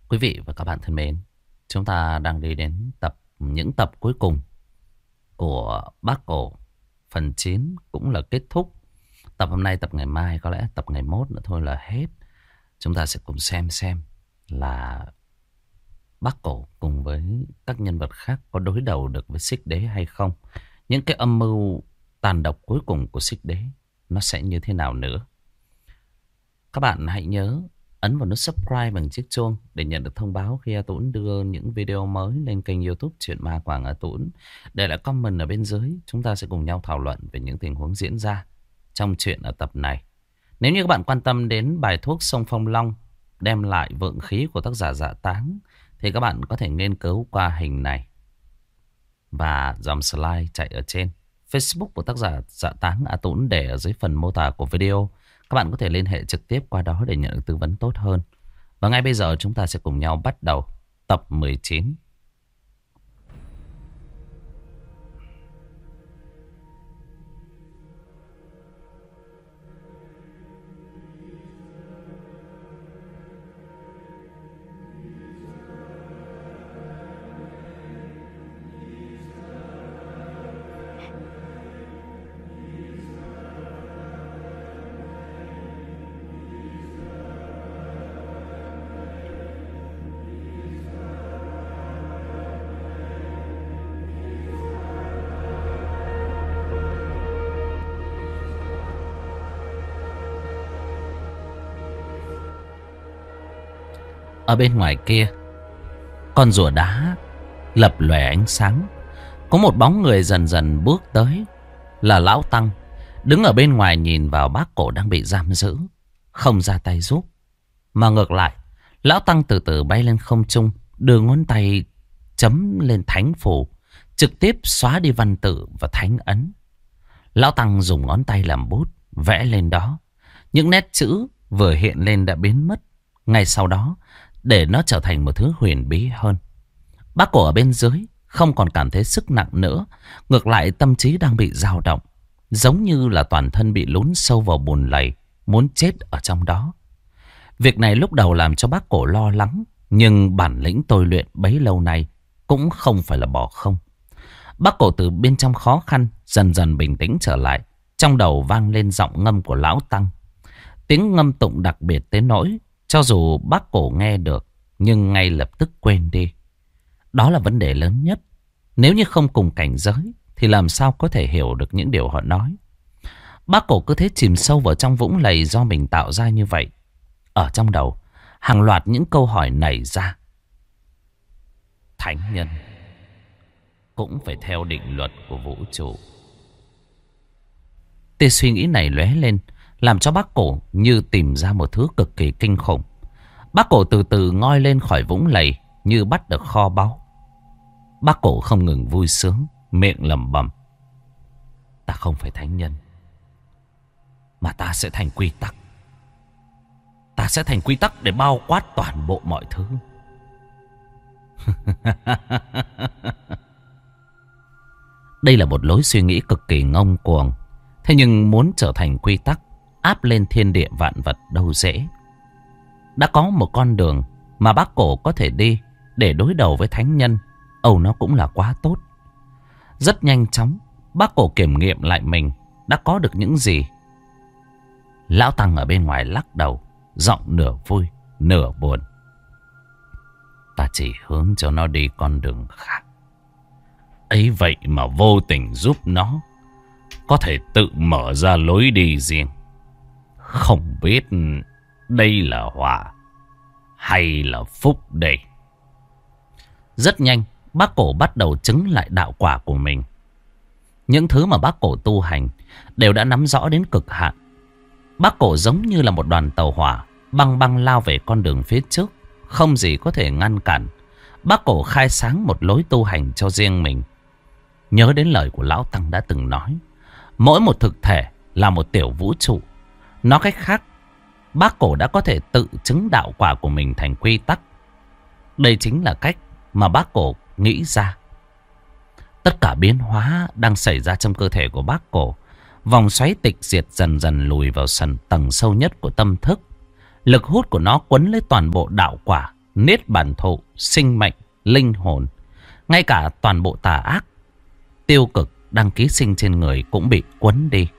Quý vị và các bạn thân mến, chúng ta đang đi đến những tập cuối cùng của Bác Cổ. Phần 9 cũng là kết thúc. Tập hôm nay, tập ngày mai, có lẽ tập ngày mốt nữa thôi là hết. Chúng ta sẽ cùng xem là Bác Cổ cùng với các nhân vật khác có đối đầu được với Xích Đế hay không. Những cái âm mưu tàn độc cuối cùng của Xích Đế nó sẽ như thế nào nữa. Các bạn hãy nhớ ấn vào nút subscribe bằng chiếc chuông để nhận được thông báo khi A Tũng đưa những video mới lên kênh YouTube Chuyện Ma Quảng A Tũng. Để lại comment ở bên dưới, chúng ta sẽ cùng nhau thảo luận về những tình huống diễn ra trong chuyện ở tập này. Nếu như các bạn quan tâm đến bài thuốc sông Phong Long đem lại vượng khí của tác giả Dạ Táng, thì các bạn có thể nghiên cứu qua hình này và dòng slide chạy ở trên Facebook của tác giả Dạ Táng A Tũng để ở dưới phần mô tả của video. Các bạn có thể liên hệ trực tiếp qua đó để nhận được tư vấn tốt hơn. Và ngay bây giờ chúng ta sẽ cùng nhau bắt đầu tập 19. Ở bên ngoài kia, con rùa đá lập lòe ánh sáng. Có một bóng người dần dần bước tới, là Lão Tăng. Đứng ở bên ngoài nhìn vào Bác Cổ đang bị giam giữ, không ra tay giúp. Mà ngược lại, Lão Tăng từ từ bay lên không trung, đưa ngón tay chấm lên thánh phù, trực tiếp xóa đi văn tự và thánh ấn. Lão Tăng dùng ngón tay làm bút, vẽ lên đó. Những nét chữ vừa hiện lên đã biến mất ngay sau đó, để nó trở thành một thứ huyền bí hơn. Bác Cổ ở bên dưới không còn cảm thấy sức nặng nữa. Ngược lại tâm trí đang bị dao động, giống như là toàn thân bị lún sâu vào bùn lầy, muốn chết ở trong đó. Việc này lúc đầu làm cho Bác Cổ lo lắng, nhưng bản lĩnh tôi luyện bấy lâu nay cũng không phải là bỏ không. Bác Cổ từ bên trong khó khăn dần dần bình tĩnh trở lại. Trong đầu vang lên giọng ngâm của Lão Tăng, tiếng ngâm tụng đặc biệt tới nỗi cho dù Bác Cổ nghe được, nhưng ngay lập tức quên đi. Đó là vấn đề lớn nhất. Nếu như không cùng cảnh giới, thì làm sao có thể hiểu được những điều họ nói. Bác Cổ cứ thế chìm sâu vào trong vũng lầy do mình tạo ra như vậy. Ở trong đầu, hàng loạt những câu hỏi nảy ra. Thánh nhân cũng phải theo định luật của vũ trụ. Tia suy nghĩ này lóe lên, làm cho Bác Cổ như tìm ra một thứ cực kỳ kinh khủng. Bác Cổ từ từ ngoi lên khỏi vũng lầy như bắt được kho báu. Bác Cổ không ngừng vui sướng, miệng lẩm bẩm: ta không phải thánh nhân, mà ta sẽ thành quy tắc. Ta sẽ thành quy tắc để bao quát toàn bộ mọi thứ. Đây là một lối suy nghĩ cực kỳ ngông cuồng. Thế nhưng muốn trở thành quy tắc, áp lên thiên địa vạn vật đâu dễ. Đã có một con đường mà Bác Cổ có thể đi để đối đầu với thánh nhân, âu nó cũng là quá tốt. Rất nhanh chóng, Bác Cổ kiểm nghiệm lại mình đã có được những gì. Lão Tăng ở bên ngoài lắc đầu, giọng nửa vui nửa buồn: ta chỉ hướng cho nó đi con đường khác. Ấy vậy mà vô tình giúp nó có thể tự mở ra lối đi riêng. Không biết đây là họa hay là phúc đây. Rất nhanh, Bác Cổ bắt đầu chứng lại đạo quả của mình. Những thứ mà Bác Cổ tu hành đều đã nắm rõ đến cực hạn. Bác Cổ giống như là một đoàn tàu hỏa băng băng lao về con đường phía trước, không gì có thể ngăn cản. Bác Cổ khai sáng một lối tu hành cho riêng mình. Nhớ đến lời của Lão Tăng đã từng nói, mỗi một thực thể là một tiểu vũ trụ. Nói cách khác, Bác Cổ đã có thể tự chứng đạo quả của mình thành quy tắc. Đây chính là cách mà Bác Cổ nghĩ ra. Tất cả biến hóa đang xảy ra trong cơ thể của Bác Cổ. Vòng xoáy tịch diệt dần dần lùi vào tầng sâu nhất của tâm thức. Lực hút của nó quấn lấy toàn bộ đạo quả, niết bàn thụ, sinh mệnh, linh hồn, ngay cả toàn bộ tà ác, tiêu cực đang ký sinh trên người cũng bị quấn đi.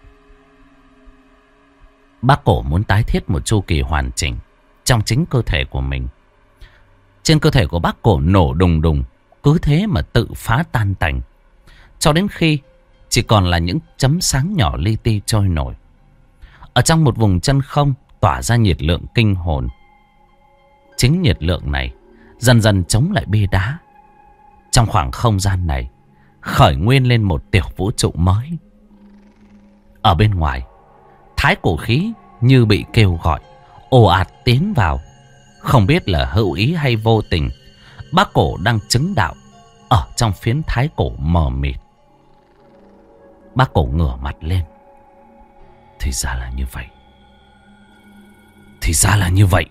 Bác Cổ muốn tái thiết một chu kỳ hoàn chỉnh trong chính cơ thể của mình. Trên cơ thể của bác Cổ nổ đùng đùng, cứ thế mà tự phá tan tành, cho đến khi chỉ còn là những chấm sáng nhỏ li ti trôi nổi. Ở trong một vùng chân không tỏa ra nhiệt lượng kinh hồn. Chính nhiệt lượng này dần dần chống lại bia đá. Trong khoảng không gian này khởi nguyên lên một tiểu vũ trụ mới. Ở bên ngoài, thái cổ khí như bị kêu gọi, ồ ạt tiến vào. Không biết là hữu ý hay vô tình, bác Cổ đang chứng đạo ở trong phiến thái cổ mờ mịt. Bác Cổ ngửa mặt lên. Thì ra là như vậy. Thì ra là như vậy.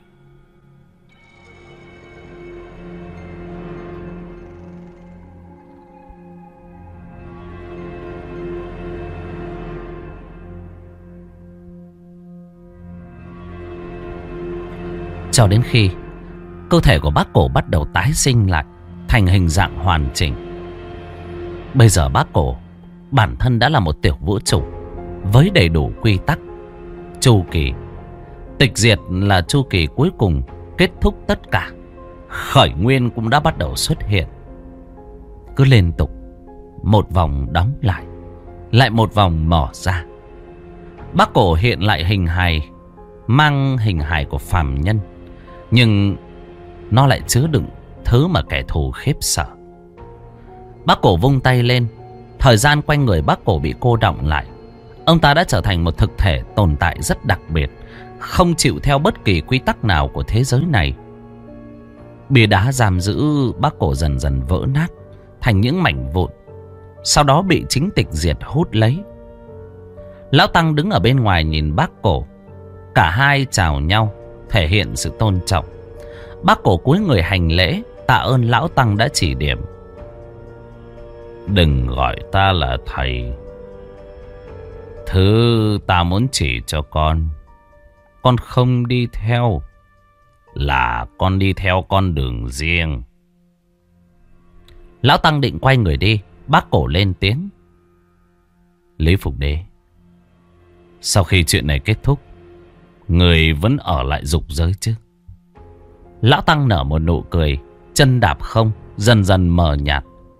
Cho đến khi cơ thể của bác Cổ bắt đầu tái sinh lại thành hình dạng hoàn chỉnh. Bây giờ bác Cổ bản thân đã là một tiểu vũ trụ với đầy đủ quy tắc, chu kỳ. Tịch diệt là chu kỳ cuối cùng kết thúc tất cả. Khởi nguyên cũng đã bắt đầu xuất hiện. Cứ liên tục một vòng đóng lại, lại một vòng mở ra. Bác Cổ hiện lại hình hài, mang hình hài của phàm nhân, nhưng nó lại chứa đựng thứ mà kẻ thù khiếp sợ. Bác Cổ vung tay lên, thời gian quanh người bác Cổ bị cô đọng lại. Ông ta đã trở thành một thực thể tồn tại rất đặc biệt, không chịu theo bất kỳ quy tắc nào của thế giới này. Bia đá giam giữ bác Cổ dần dần vỡ nát thành những mảnh vụn, sau đó bị chính tịch diệt hút lấy. Lão Tăng đứng ở bên ngoài nhìn bác Cổ. Cả hai chào nhau, thể hiện sự tôn trọng. Bác Cổ cúi người hành lễ, tạ ơn Lão Tăng đã chỉ điểm. Đừng gọi ta là thầy. Thứ ta muốn chỉ cho con không đi theo, là con đi theo con đường riêng. Lão Tăng định quay người đi, bác Cổ lên tiếng. Lý Phục Đế, sau khi chuyện này kết thúc, người vẫn ở lại dục giới chứ? Lão Tăng nở một nụ cười, chân đạp không dần dần mờ nhạt.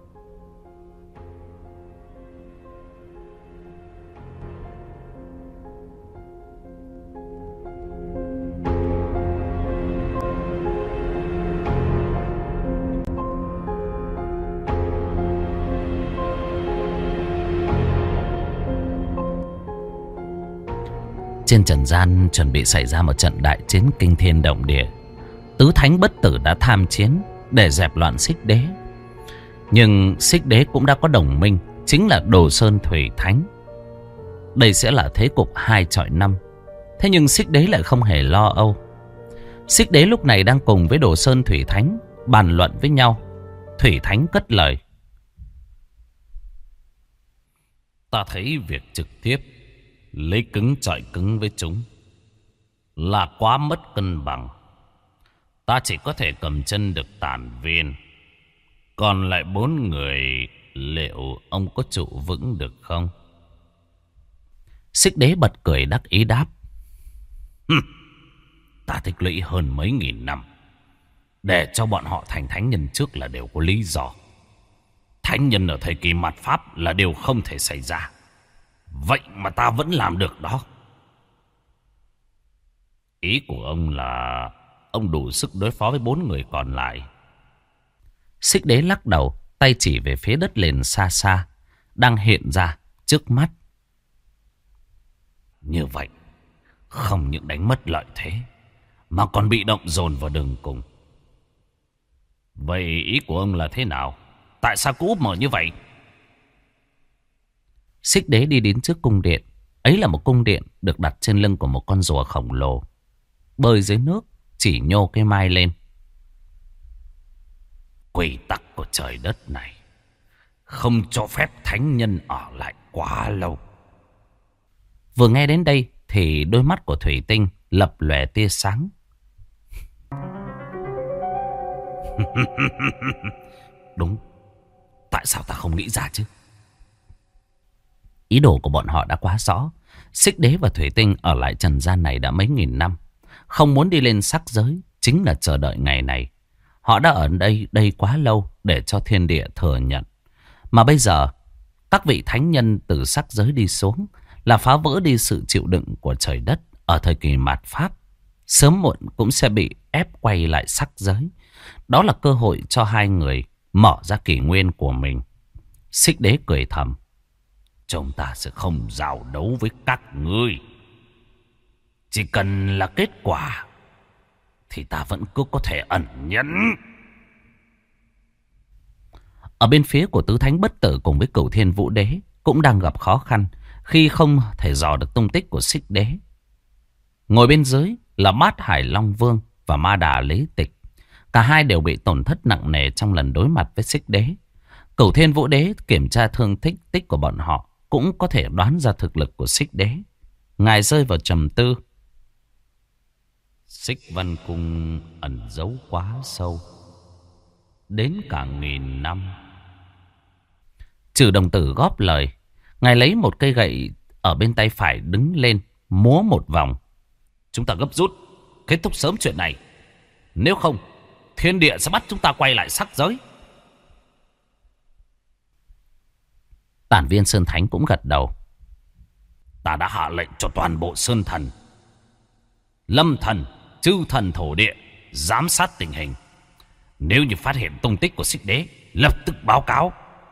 Trên trần gian chuẩn bị xảy ra một trận đại chiến kinh thiên động địa. Tứ thánh bất tử đã tham chiến để dẹp loạn Xích Đế. Nhưng Xích Đế cũng đã có đồng minh, chính là Đồ Sơn Thủy Thánh. Đây sẽ là thế cục 2-5. Thế nhưng Xích Đế lại không hề lo âu. Xích Đế lúc này đang cùng với Đồ Sơn Thủy Thánh bàn luận với nhau. Thủy Thánh cất lời. Ta thấy việc trực tiếp lấy cứng chọi cứng với chúng là quá mất cân bằng. Ta chỉ có thể cầm chân được tàn viên, còn lại 4 người liệu ông có trụ vững được không? Xích Đế bật cười đắc ý đáp. Ta tích lũy hơn mấy nghìn năm, để cho bọn họ thành thánh nhân trước là đều có lý do. Thánh nhân ở thời kỳ mạt Pháp là điều không thể xảy ra. Vậy mà ta vẫn làm được đó. Ý của ông là ông đủ sức đối phó với 4 người còn lại. Xích Đế lắc đầu, tay chỉ về phía đất liền xa xa đang hiện ra trước mắt. Như vậy không những đánh mất lợi thế, mà còn bị động dồn vào đường cùng. Vậy ý của ông là thế nào? Tại sao cứ úp mở như vậy? Xích Đế đi đến trước cung điện. Ấy là một cung điện được đặt trên lưng của một con rùa khổng lồ, bơi dưới nước, chỉ nhô cái mai lên. Quy tắc của trời đất này không cho phép thánh nhân ở lại quá lâu. Vừa nghe đến đây thì đôi mắt của Thủy Tinh lập lòe tia sáng. Đúng, tại sao ta không nghĩ ra chứ? Ý đồ của bọn họ đã quá rõ. Xích Đế và Thủy Tinh ở lại trần gian này đã mấy nghìn năm. Không muốn đi lên sắc giới chính là chờ đợi ngày này. Họ đã ở đây quá lâu để cho thiên địa thừa nhận. Mà bây giờ các vị thánh nhân từ sắc giới đi xuống là phá vỡ đi sự chịu đựng của trời đất ở thời kỳ mạt Pháp. Sớm muộn cũng sẽ bị ép quay lại sắc giới. Đó là cơ hội cho hai người mở ra kỷ nguyên của mình. Xích Đế cười thầm. Chúng ta sẽ không giao đấu với các ngươi. Chỉ cần là kết quả thì ta vẫn cứ có thể ẩn nhẫn. Ở bên phía của Tứ Thánh Bất Tử cùng với Cửu Thiên Vũ Đế cũng đang gặp khó khăn khi không thể dò được tung tích của Xích Đế. Ngồi bên dưới là Bát Hải Long Vương và Ma Đà Lý Tịch. Cả hai đều bị tổn thất nặng nề trong lần đối mặt với Xích Đế. Cửu Thiên Vũ Đế kiểm tra thương tích của bọn họ cũng có thể đoán ra thực lực của Xích Đế. Ngài rơi vào trầm tư. Xích Văn Cung ẩn giấu quá sâu, đến cả nghìn năm. Trừ Đồng Tử góp lời. Ngài lấy một cây gậy ở bên tay phải đứng lên, múa một vòng. Chúng ta gấp rút, kết thúc sớm chuyện này. Nếu không, thiên địa sẽ bắt chúng ta quay lại sắc giới. Tản Viên Sơn Thánh cũng gật đầu. Ta đã hạ lệnh cho toàn bộ Sơn Thần, Lâm Thần, Chư Thần thổ địa giám sát tình hình. Nếu như phát hiện tung tích của Xích Đế, lập tức báo cáo.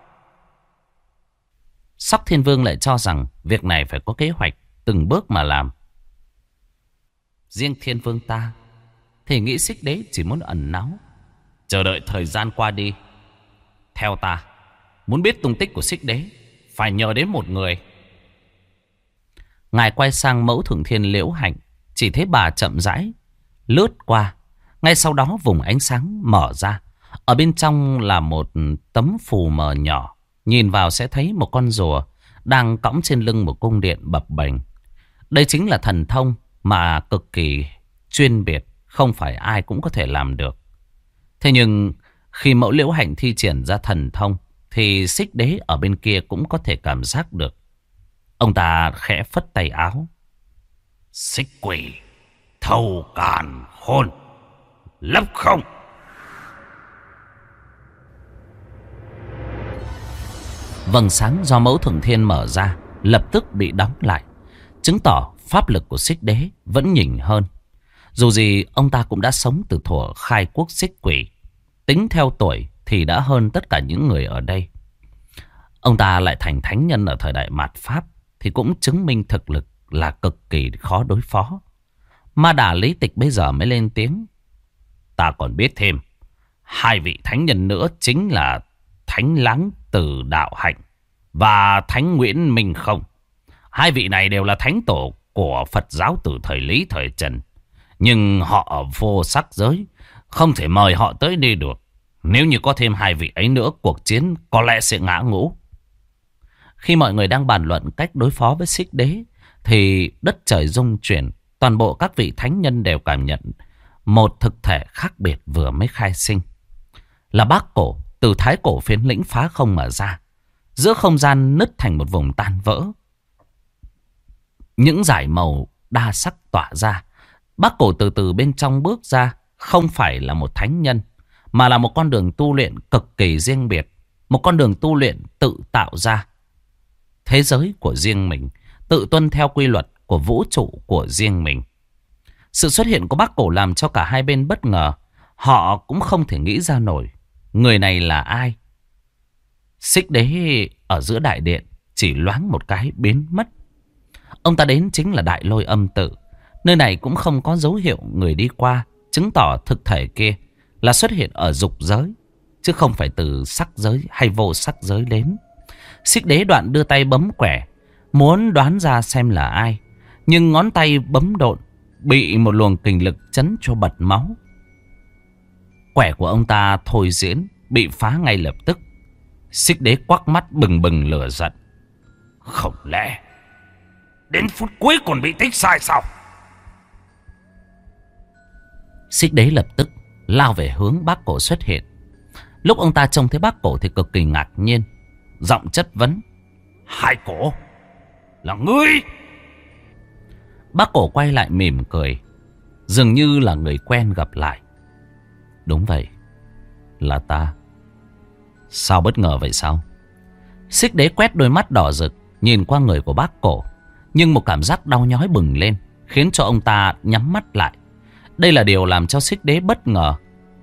Sóc Thiên Vương lại cho rằng việc này phải có kế hoạch, từng bước mà làm. Riêng Thiên Vương ta thì nghĩ Xích Đế chỉ muốn ẩn náu, chờ đợi thời gian qua đi. Theo ta, muốn biết tung tích của Xích Đế phải nhờ đến một người. Ngài quay sang Mẫu Thượng Thiên Liễu Hạnh, chỉ thấy bà chậm rãi lướt qua. Ngay sau đó vùng ánh sáng mở ra. Ở bên trong là một tấm phù mờ nhỏ. Nhìn vào sẽ thấy một con rùa đang cõng trên lưng một cung điện bập bềnh. Đây chính là thần thông mà cực kỳ chuyên biệt, không phải ai cũng có thể làm được. Thế nhưng khi Mẫu Liễu Hạnh thi triển ra thần thông thì Xích Đế ở bên kia cũng có thể cảm giác được. Ông ta khẽ phất tay áo. Xích quỷ, thâu càn khôn, lấp không. Vầng sáng do Mẫu Thượng Thiên mở ra lập tức bị đóng lại, chứng tỏ pháp lực của Xích Đế vẫn nhỉnh hơn. Dù gì ông ta cũng đã sống từ thuở khai quốc xích quỷ, tính theo tuổi thì đã hơn tất cả những người ở đây. Ông ta lại thành thánh nhân ở thời đại mạt Pháp thì cũng chứng minh thực lực là cực kỳ khó đối phó. Ma Đà Lý Tịch bây giờ mới lên tiếng. Ta còn biết thêm hai vị thánh nhân nữa, chính là Thánh Láng Từ Đạo Hạnh và Thánh Nguyễn Minh Không. Hai vị này đều là thánh tổ của Phật giáo từ thời Lý thời Trần. Nhưng họ ở vô sắc giới, không thể mời họ tới đây được. Nếu như có thêm hai vị ấy nữa, cuộc chiến có lẽ sẽ ngã ngũ. Khi mọi người đang bàn luận cách đối phó với Xích Đế thì đất trời rung chuyển. Toàn bộ các vị thánh nhân đều cảm nhận một thực thể khác biệt vừa mới khai sinh. Là Bác Cổ từ Thái Cổ Phiến Lĩnh phá không mà ra. Giữa không gian nứt thành một vùng tan vỡ. Những dải màu đa sắc tỏa ra. Bác Cổ từ từ bên trong bước ra. Không phải là một thánh nhân, mà là một con đường tu luyện cực kỳ riêng biệt. Một con đường tu luyện tự tạo ra thế giới của riêng mình, tự tuân theo quy luật của vũ trụ của riêng mình. Sự xuất hiện của Bác Cổ làm cho cả hai bên bất ngờ. Họ cũng không thể nghĩ ra nổi người này là ai. Xích Đế ở giữa đại điện chỉ loáng một cái biến mất. Ông ta đến chính là Đại Lôi Âm Tự. Nơi này cũng không có dấu hiệu người đi qua, chứng tỏ thực thể kia là xuất hiện ở dục giới, chứ không phải từ sắc giới hay vô sắc giới đến. Xích Đế đoạn đưa tay bấm quẻ, muốn đoán ra xem là ai. Nhưng ngón tay bấm độn, bị một luồng kình lực chấn cho bật máu. Quẻ của ông ta thôi diễn, bị phá ngay lập tức. Xích Đế quắc mắt bừng bừng lửa giận. Không lẽ đến phút cuối còn bị tích sai sao? Xích Đế lập tức lao về hướng bác cổ xuất hiện. Lúc ông ta trông thấy bác cổ thì cực kỳ ngạc nhiên, giọng chất vấn: Hai cổ, là ngươi? Bác cổ quay lại mỉm cười, dường như là người quen gặp lại. Đúng vậy, là ta. Sao bất ngờ vậy sao? Xích Đế quét đôi mắt đỏ rực nhìn qua người của bác cổ, nhưng một cảm giác đau nhói bừng lên, khiến cho ông ta nhắm mắt lại. Đây là điều làm cho Xích Đế bất ngờ.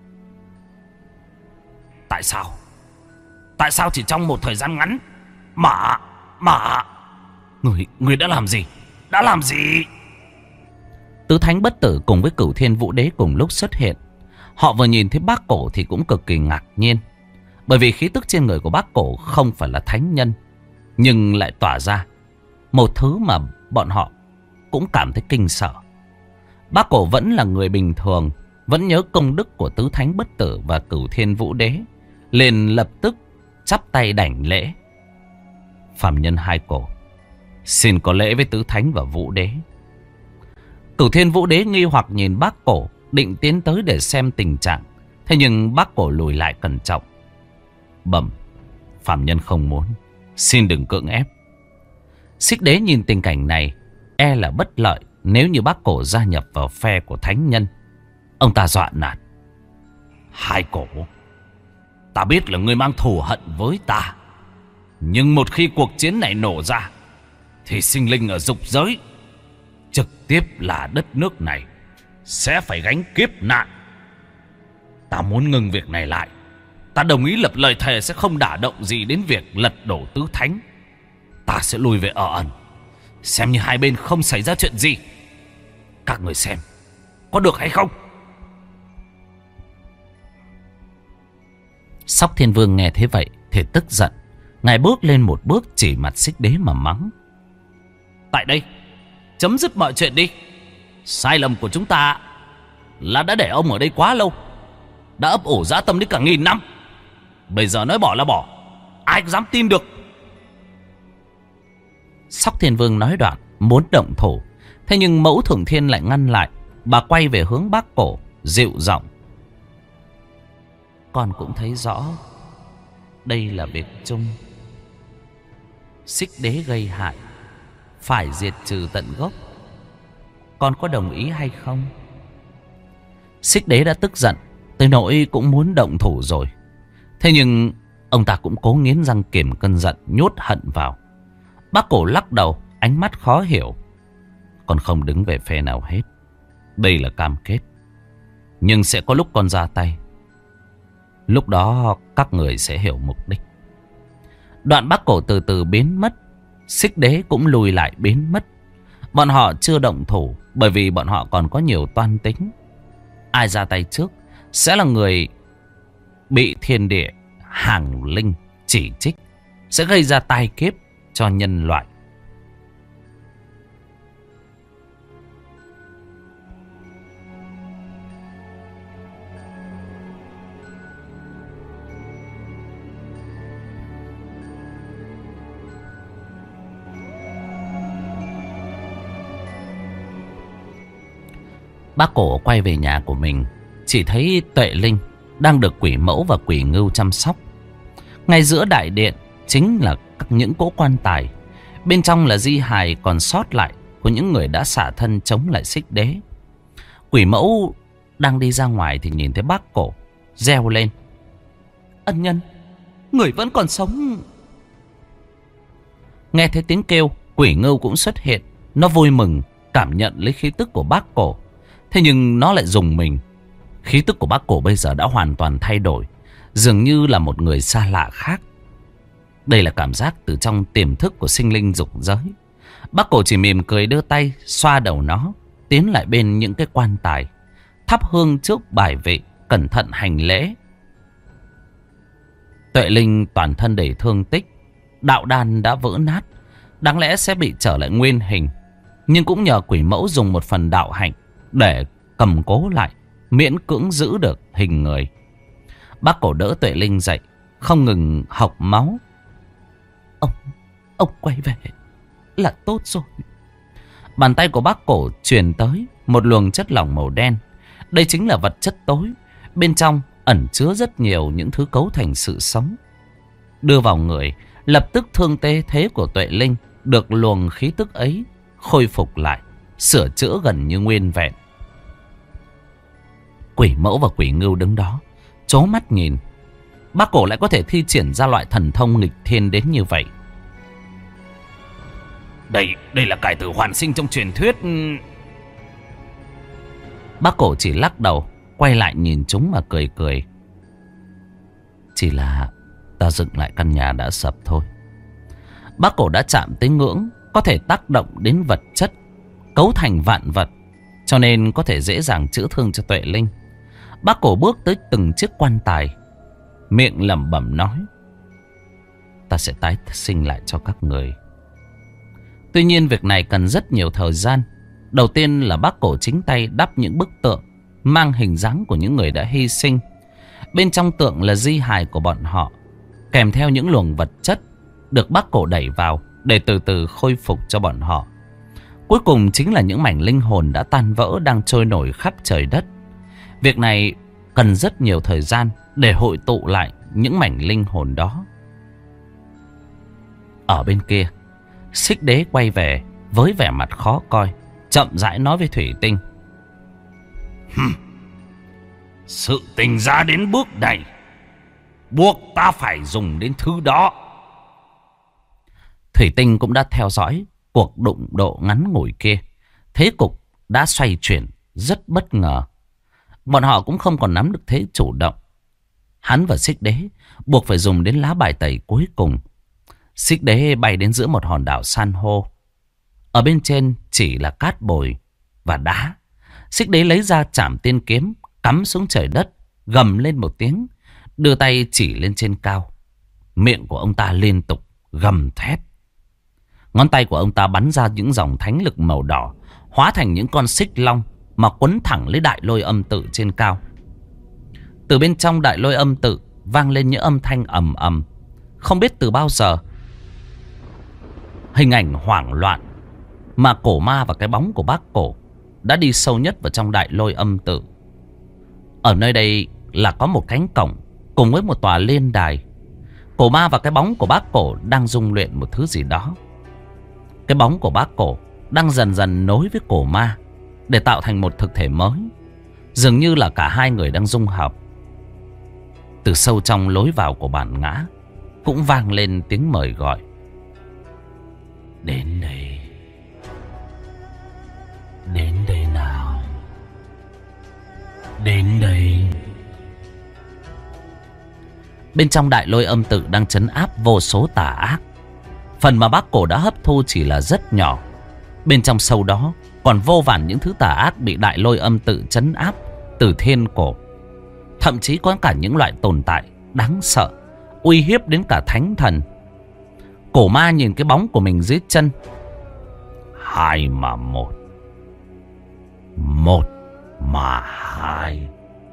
Tại sao? Tại sao chỉ trong một thời gian ngắn mà Người đã làm gì? Đã làm gì? Tứ Thánh Bất Tử cùng với Cửu Thiên Vũ Đế cùng lúc xuất hiện. Họ vừa nhìn thấy bác cổ thì cũng cực kỳ ngạc nhiên, bởi vì khí tức trên người của bác cổ không phải là thánh nhân, nhưng lại tỏa ra một thứ mà bọn họ cũng cảm thấy kinh sợ. Bác cổ vẫn là người bình thường, vẫn nhớ công đức của Tứ Thánh Bất Tử và Cửu Thiên Vũ Đế, liền lập tức chắp tay đảnh lễ. Phàm nhân hai cổ, xin có lễ với Tứ Thánh và Vũ Đế. Cửu Thiên Vũ Đế nghi hoặc nhìn bác cổ, định tiến tới để xem tình trạng. Thế nhưng bác cổ lùi lại cẩn trọng. Bẩm, phàm nhân không muốn, xin đừng cưỡng ép. Xích Đế nhìn tình cảnh này, e là bất lợi nếu như bác cổ gia nhập vào phe của thánh nhân. Ông ta dọa nạt: Hai cổ, ta biết là ngươi mang thù hận với ta, nhưng một khi cuộc chiến này nổ ra thì sinh linh ở dục giới, trực tiếp là đất nước này, sẽ phải gánh kiếp nạn. Ta muốn ngừng việc này lại. Ta đồng ý lập lời thề sẽ không đả động gì đến việc lật đổ Tứ Thánh. Ta sẽ lùi về ở ẩn, xem như hai bên không xảy ra chuyện gì. Các người xem có được hay không? Sóc Thiên Vương nghe thế vậy thì tức giận. Ngài bước lên một bước chỉ mặt Xích Đế mà mắng: Tại đây chấm dứt mọi chuyện đi. Sai lầm của chúng ta là đã để ông ở đây quá lâu, đã ấp ủ dã tâm đến cả 1000 năm. Bây giờ nói bỏ là bỏ, ai dám tin được? Sóc Thiên Vương nói đoạn muốn động thủ, thế nhưng Mẫu Thượng Thiên lại ngăn lại. Bà quay về hướng bác cổ, dịu giọng: Con cũng thấy rõ đây là việc chung. Xích Đế gây hại, phải diệt trừ tận gốc. Con có đồng ý hay không? Xích Đế đã tức giận tới nỗi cũng muốn động thủ rồi. Thế nhưng ông ta cũng cố nghiến răng kiềm cơn giận, nhốt hận vào. Bác cổ lắc đầu, ánh mắt khó hiểu: Con không đứng về phe nào hết. Đây là cam kết, nhưng sẽ có lúc con ra tay. Lúc đó các người sẽ hiểu mục đích. Đoạn bác cổ từ từ biến mất. Xích Đế cũng lùi lại biến mất. Bọn họ chưa động thủ, bởi vì bọn họ còn có nhiều toan tính. Ai ra tay trước sẽ là người bị thiên địa hàng linh chỉ trích, sẽ gây ra tai kiếp cho nhân loại. Bác cổ quay về nhà của mình, chỉ thấy Tuệ Linh đang được Quỷ Mẫu và Quỷ Ngưu chăm sóc. Ngay giữa đại điện chính là những cỗ quan tài. Bên trong là di hài còn sót lại của những người đã xả thân chống lại Xích Đế. Quỷ Mẫu đang đi ra ngoài thì nhìn thấy bác cổ, reo lên: Ân nhân, người vẫn còn sống. Nghe thấy tiếng kêu, Quỷ Ngưu cũng xuất hiện. Nó vui mừng cảm nhận lấy khí tức của bác cổ. Thế nhưng nó lại rùng mình. Khí tức của bác cổ bây giờ đã hoàn toàn thay đổi, dường như là một người xa lạ khác. Đây là cảm giác từ trong tiềm thức của sinh linh dục giới. Bác cổ chỉ mỉm cười đưa tay xoa đầu nó, tiến lại bên những cái quan tài, thắp hương trước bài vị, cẩn thận hành lễ. Tuệ Linh toàn thân đầy thương tích, đạo đan đã vỡ nát, đáng lẽ sẽ bị trở lại nguyên hình. Nhưng cũng nhờ Quỷ Mẫu dùng một phần đạo hạnh để cầm cố lại, miễn cưỡng giữ được hình người. Bác cổ đỡ Tuệ Linh dậy, không ngừng hộc máu. Ông quay về là tốt rồi. Bàn tay của bác cổ truyền tới một luồng chất lỏng màu đen. Đây chính là vật chất tối, Bên trong ẩn chứa rất nhiều những thứ cấu thành sự sống. Đưa vào người, lập tức thương tê thế của Tuệ Linh được luồng khí tức ấy khôi phục lại, sửa chữa gần như nguyên vẹn. Quỷ Mẫu và Quỷ Ngưu đứng đó trố mắt nhìn. Bác Cổ lại có thể thi triển ra loại thần thông nghịch thiên đến như vậy. Đây là cải tử hoàn sinh trong truyền thuyết. Bác Cổ chỉ lắc đầu, quay lại nhìn chúng mà cười cười. Chỉ là ta dựng lại căn nhà đã sập thôi. Bác Cổ đã chạm tới ngưỡng có thể tác động đến vật chất, cấu thành vạn vật, cho nên có thể dễ dàng chữa thương cho Tuệ Linh. Bác Cổ bước tới từng chiếc quan tài, miệng lẩm bẩm nói: ta sẽ tái sinh lại cho các người. Tuy nhiên việc này cần rất nhiều thời gian. Đầu tiên là Bác Cổ chính tay đắp những bức tượng mang hình dáng của những người đã hy sinh. Bên trong tượng là di hài của bọn họ, kèm theo những luồng vật chất được Bác Cổ đẩy vào để từ từ khôi phục cho bọn họ. Cuối cùng chính là những mảnh linh hồn đã tan vỡ đang trôi nổi khắp trời đất. Việc này cần rất nhiều thời gian để hội tụ lại những mảnh linh hồn đó. Ở bên kia, Xích Đế quay về với vẻ mặt khó coi, chậm rãi nói với Thủy Tinh: sự tình ra đến bước này, buộc ta phải dùng đến thứ đó. Thủy Tinh cũng đã theo dõi cuộc đụng độ ngắn ngủi kia. Thế cục đã xoay chuyển rất bất ngờ. Bọn họ cũng không còn nắm được thế chủ động. Hắn và Xích Đế buộc phải dùng đến lá bài tẩy cuối cùng. Xích Đế bay đến giữa một hòn đảo san hô. Ở bên trên chỉ là cát bồi và đá. Xích Đế lấy ra trảm tiên kiếm, cắm xuống trời đất, gầm lên một tiếng, đưa tay chỉ lên trên cao. Miệng của ông ta liên tục gầm thét. Ngón tay của ông ta bắn ra những dòng thánh lực màu đỏ, hóa thành những con xích long mà quấn thẳng lấy đại lôi âm tự trên cao. Từ bên trong đại lôi âm tự vang lên những âm thanh ầm ầm. Không biết từ bao giờ, hình ảnh hoảng loạn mà cổ ma và cái bóng của Bác Cổ đã đi sâu nhất vào trong đại lôi âm tự. Ở nơi đây là có một cánh cổng cùng với một tòa liên đài. Cổ ma và cái bóng của Bác Cổ đang dung luyện một thứ gì đó. Cái bóng của Bác Cổ đang dần dần nối với cổ ma để tạo thành một thực thể mới. Dường như là cả hai người đang dung hợp. Từ sâu trong lối vào của bản ngã cũng vang lên tiếng mời gọi: đến đây, đến đây nào, đến đây. Bên trong đại lôi âm tự đang trấn áp vô số tà ác. Phần mà Bác Cổ đã hấp thu chỉ là rất nhỏ. Bên trong sâu đó còn vô vàn những thứ tà ác bị đại lôi âm tự trấn áp từ thiên cổ. Thậm chí có cả những loại tồn tại đáng sợ, uy hiếp đến cả thánh thần. Cổ ma nhìn cái bóng của mình dưới chân. Hai mà một, một mà hai.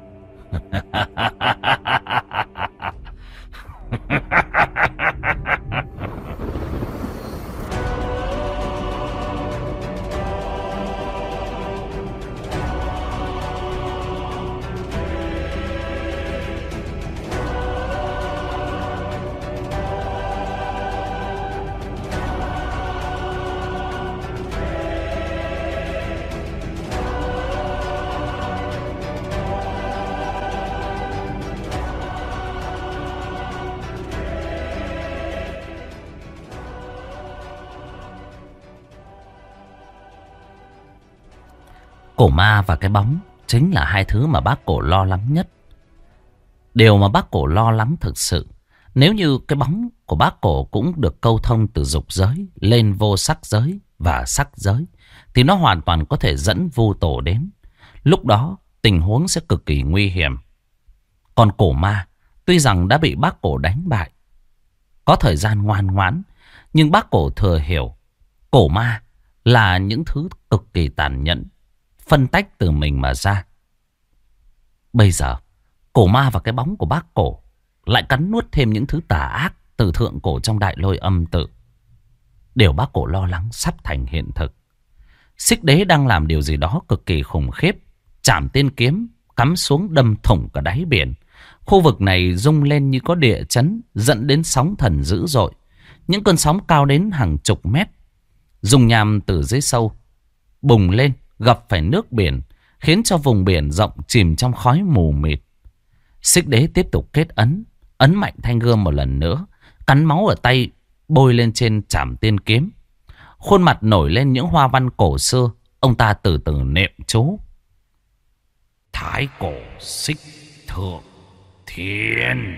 Cổ ma và cái bóng chính là hai thứ mà Bác Cổ lo lắng nhất. Điều mà Bác Cổ lo lắng thực sự, nếu như cái bóng của Bác Cổ cũng được câu thông từ dục giới lên vô sắc giới và sắc giới, thì nó hoàn toàn có thể dẫn vu tổ đến. Lúc đó tình huống sẽ cực kỳ nguy hiểm. Còn cổ ma tuy rằng đã bị Bác Cổ đánh bại, có thời gian ngoan ngoãn, nhưng Bác Cổ thừa hiểu cổ ma là những thứ cực kỳ tàn nhẫn, phân tách từ mình mà ra. Bây giờ cổ ma và cái bóng của Bác Cổ lại cắn nuốt thêm những thứ tà ác từ thượng cổ trong đại lôi âm tự. Điều Bác Cổ lo lắng sắp thành hiện thực. Xích Đế đang làm điều gì đó cực kỳ khủng khiếp. Trảm tiên kiếm cắm xuống đâm thủng cả đáy biển. Khu vực này rung lên như có địa chấn, dẫn đến sóng thần dữ dội. Những cơn sóng cao đến hàng chục mét. Dung nham từ dưới sâu bùng lên, gặp phải nước biển, khiến cho vùng biển rộng chìm trong khói mù mịt. Xích Đế tiếp tục kết ấn, ấn mạnh thanh gươm một lần nữa, cắn máu ở tay bôi lên trên trảm tiên kiếm. Khuôn mặt nổi lên những hoa văn cổ xưa. Ông ta từ từ niệm chú: Thái cổ xích thượng thiên,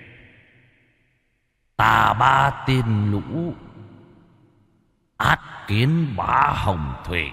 tà ba tiên lũ, át kiến bá hồng thủy.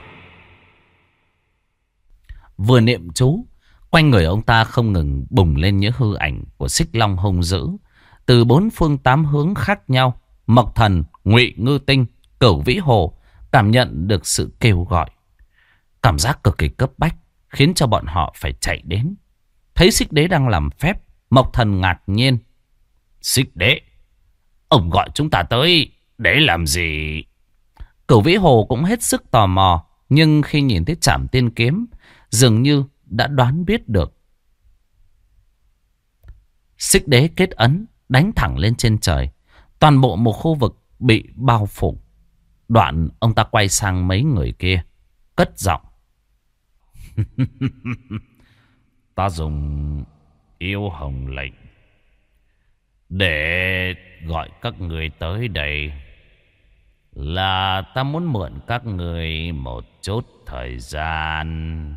Vừa niệm chú, quanh người ông ta không ngừng bùng lên những hư ảnh của xích long hung dữ. Từ 4 phương 8 hướng khác nhau, Mộc Thần, Ngụy Ngư Tinh, Cửu Vĩ Hồ cảm nhận được sự kêu gọi. Cảm giác cực kỳ cấp bách khiến cho bọn họ phải chạy đến. Thấy Xích Đế đang làm phép, Mộc Thần ngạc nhiên: Xích Đế, ông gọi chúng ta tới để làm gì? Cửu Vĩ Hồ cũng hết sức tò mò, nhưng khi nhìn thấy trảm tiên kiếm, dường như đã đoán biết được. Xích Đế kết ấn, đánh thẳng lên trên trời. Toàn bộ một khu vực bị bao phủ. Đoạn ông ta quay sang mấy người kia, cất giọng: Ta dùng yêu hồng lệnh để gọi các người tới đây, là ta muốn mượn các người một chút thời gian.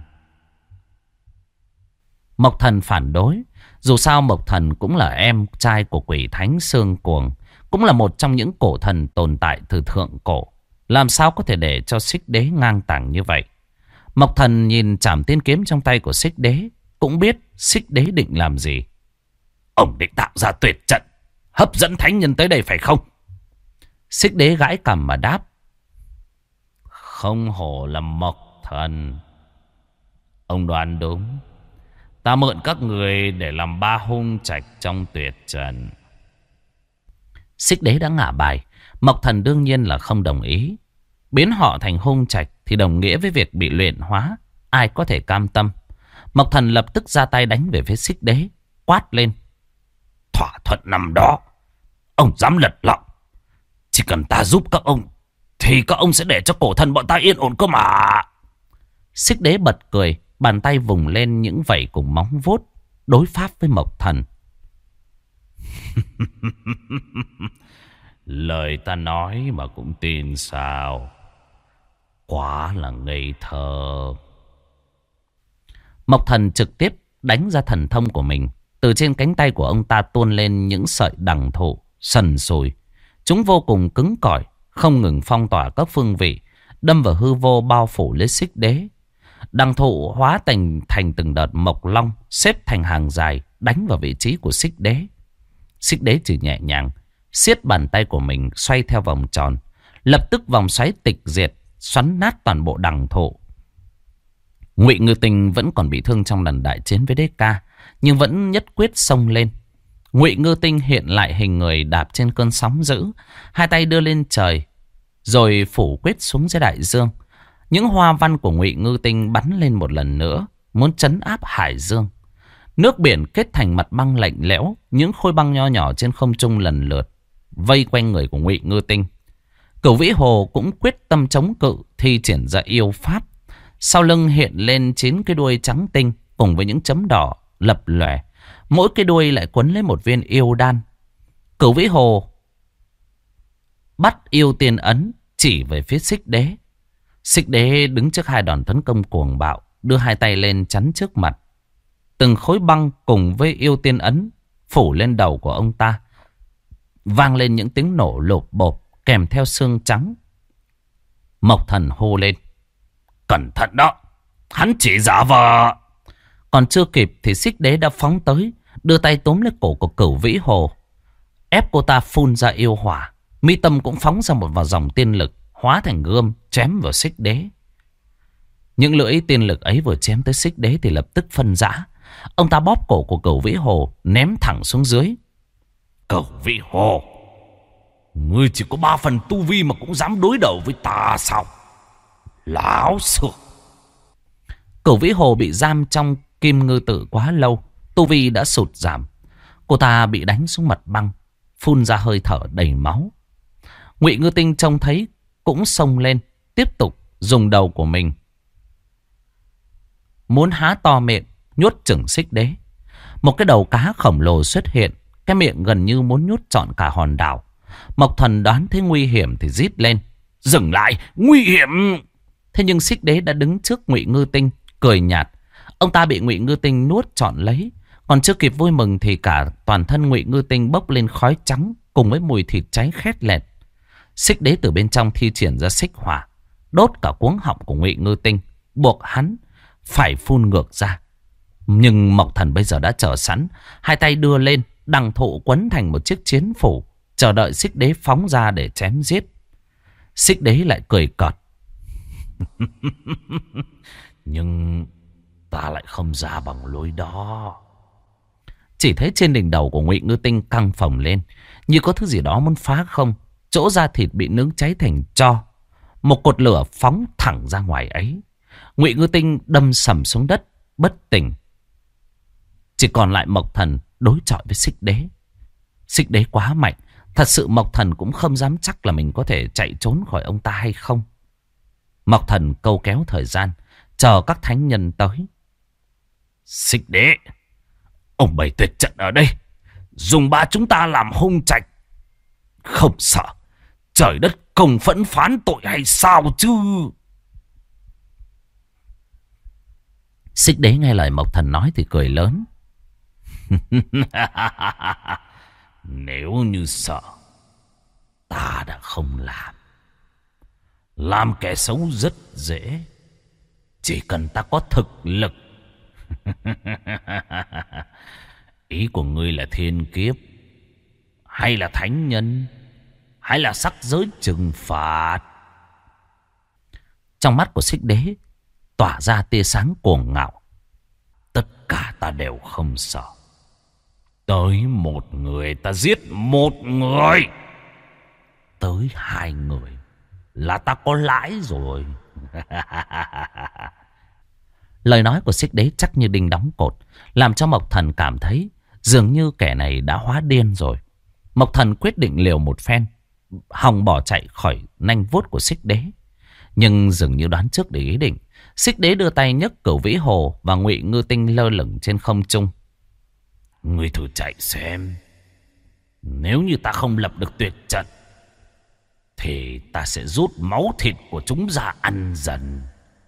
Mộc Thần phản đối. Dù sao Mộc Thần cũng là em trai của quỷ thánh Sương Cuồng, cũng là một trong những cổ thần tồn tại từ thượng cổ. Làm sao có thể để cho Xích Đế ngang tàng như vậy? Mộc Thần nhìn trảm tiên kiếm trong tay của Xích Đế, cũng biết Xích Đế định làm gì. Ông định tạo ra tuyệt trận, hấp dẫn thánh nhân tới đây phải không? Xích Đế gãi cằm mà đáp: Không hổ là Mộc Thần, ông đoán đúng. Ta mượn các người để làm 3 hung trạch trong tuyệt trận. Xích Đế đã ngả bài. Mộc Thần đương nhiên là không đồng ý. Biến họ thành hung trạch thì đồng nghĩa với việc bị luyện hóa. Ai có thể cam tâm? Mộc Thần lập tức ra tay đánh về phía Xích Đế, quát lên: Thỏa thuận năm đó, ông dám lật lọng. Chỉ cần ta giúp các ông thì các ông sẽ để cho cổ thần bọn ta yên ổn cơ mà. Xích Đế bật cười, bàn tay vùng lên những vảy cùng móng vuốt, đối pháp với Mộc Thần. Lời ta nói mà cũng tin sao? Quá là ngây thơ. Mộc Thần trực tiếp đánh ra thần thông của mình. Từ trên cánh tay của ông ta tuôn lên những sợi đằng thụ sần sùi. Chúng vô cùng cứng cỏi, không ngừng phong tỏa các phương vị, đâm vào hư vô bao phủ lấy Xích Đế. Đằng thụ hóa thành từng đợt mộc long, xếp thành hàng dài, đánh vào vị trí của Xích Đế. Xích Đế chỉ nhẹ nhàng siết bàn tay của mình xoay theo vòng tròn, lập tức vòng xoáy tịch diệt, xoắn nát toàn bộ đằng thụ. Ngụy Ngư Tinh vẫn còn bị thương trong lần đại chiến với Đế Ca, nhưng vẫn nhất quyết xông lên. Ngụy Ngư Tinh hiện lại hình người đạp trên cơn sóng dữ, hai tay đưa lên trời, rồi phủ quyết xuống dưới đại dương. Những hoa văn của Ngụy Ngư Tinh bắn lên một lần nữa, muốn trấn áp hải dương. Nước biển kết thành mặt băng lạnh lẽo, những khối băng nho nhỏ trên không trung lần lượt vây quanh người của Ngụy Ngư Tinh. Cửu Vĩ Hồ cũng quyết tâm chống cự, thi triển ra yêu pháp. Sau lưng hiện lên 9 cái đuôi trắng tinh cùng với những chấm đỏ lập lòe, mỗi cái đuôi lại quấn lấy một viên yêu đan. Cửu Vĩ Hồ bắt yêu tiên ấn chỉ về phía Xích Đế. Xích Đế đứng trước hai đòn tấn công cuồng bạo, đưa hai tay lên chắn trước mặt. Từng khối băng cùng với yêu tiên ấn phủ lên đầu của ông ta, vang lên những tiếng nổ lộp bộp kèm theo xương trắng. Mộc Thần hô lên: Cẩn thận đó, hắn chỉ giả vờ. Còn chưa kịp thì Xích Đế đã phóng tới, đưa tay túm lấy cổ của Cửu Vĩ Hồ, ép cô ta phun ra yêu hỏa. Mi tâm cũng phóng ra một vòng dòng tiên lực, hóa thành gươm chém vào Xích Đế. Những lưỡi tiên lực ấy vừa chém tới Xích Đế thì lập tức phân rã. Ông ta bóp cổ của Cửu Vĩ Hồ, ném thẳng xuống dưới. Cửu Vĩ Hồ, ngươi chỉ có 3 phần tu vi mà cũng dám đối đầu với ta sao? Láo xược. Cửu Vĩ Hồ bị giam trong kim ngư tự quá lâu, tu vi đã sụt giảm. Cô ta bị đánh xuống mặt băng, phun ra hơi thở đầy máu. Ngụy Ngư Tinh trông thấy cũng xông lên, tiếp tục dùng đầu của mình muốn há to miệng nhốt chừng Xích Đế. Một cái đầu cá khổng lồ xuất hiện, cái miệng gần như muốn nhốt trọn cả hòn đảo. Mộc Thần đoán thấy nguy hiểm thì rít lên: dừng lại, nguy hiểm! Thế nhưng Xích Đế đã đứng trước Ngụy Ngư Tinh, cười nhạt. Ông ta bị Ngụy Ngư Tinh nuốt trọn lấy. Còn chưa kịp vui mừng thì cả toàn thân Ngụy Ngư Tinh bốc lên khói trắng cùng với mùi thịt cháy khét lẹt. Xích Đế từ bên trong thi triển ra xích hỏa, đốt cả cuống họng của Ngụy Ngư Tinh, buộc hắn phải phun ngược ra. Nhưng Mộc Thần bây giờ đã chờ sẵn, hai tay đưa lên, đằng thụ quấn thành một chiếc chiến phủ, chờ đợi Xích Đế phóng ra để chém giết. Xích Đế lại cười cợt: nhưng ta lại không ra bằng lối đó. Chỉ thấy trên đỉnh đầu của Ngụy Ngư Tinh căng phồng lên, như có thứ gì đó muốn phá không. Chỗ da thịt bị nướng cháy thành tro, một cột lửa phóng thẳng ra ngoài ấy. Ngụy Ngư Tinh đâm sầm xuống đất bất tỉnh. Chỉ còn lại Mộc Thần đối chọi với Xích Đế. Xích Đế quá mạnh, thật sự Mộc Thần cũng không dám chắc là mình có thể chạy trốn khỏi ông ta hay không. Mộc Thần câu kéo thời gian, chờ các thánh nhân tới. Xích Đế, ông bày tuyệt trận ở đây, dùng ba chúng ta làm hung trạch, không sợ trời đất công phẫn phán tội hay sao chứ? Xích Đế nghe lời Mộc Thần nói thì cười lớn. Nếu như sợ, ta đã không làm. Làm kẻ xấu rất dễ, chỉ cần ta có thực lực. Ý của ngươi là thiên kiếp, hay là thánh nhân, hay là sắc giới trừng phạt? Trong mắt của Xích Đế tỏa ra tia sáng cuồng ngạo. Tất cả ta đều không sợ. Tới một người ta giết một người, tới hai người là ta có lãi rồi. Lời nói của Xích Đế chắc như đinh đóng cột, làm cho Mộc Thần cảm thấy dường như kẻ này đã hóa điên rồi. Mộc Thần quyết định liều một phen, hòng bỏ chạy khỏi nanh vuốt của Xích Đế. Nhưng dường như đoán trước để ý định, Xích Đế đưa tay nhấc Cửu Vĩ Hồ và Ngụy Ngư Tinh lơ lửng trên không trung. Ngươi thử chạy xem, nếu như ta không lập được tuyệt trận thì ta sẽ rút máu thịt của chúng ra ăn dần.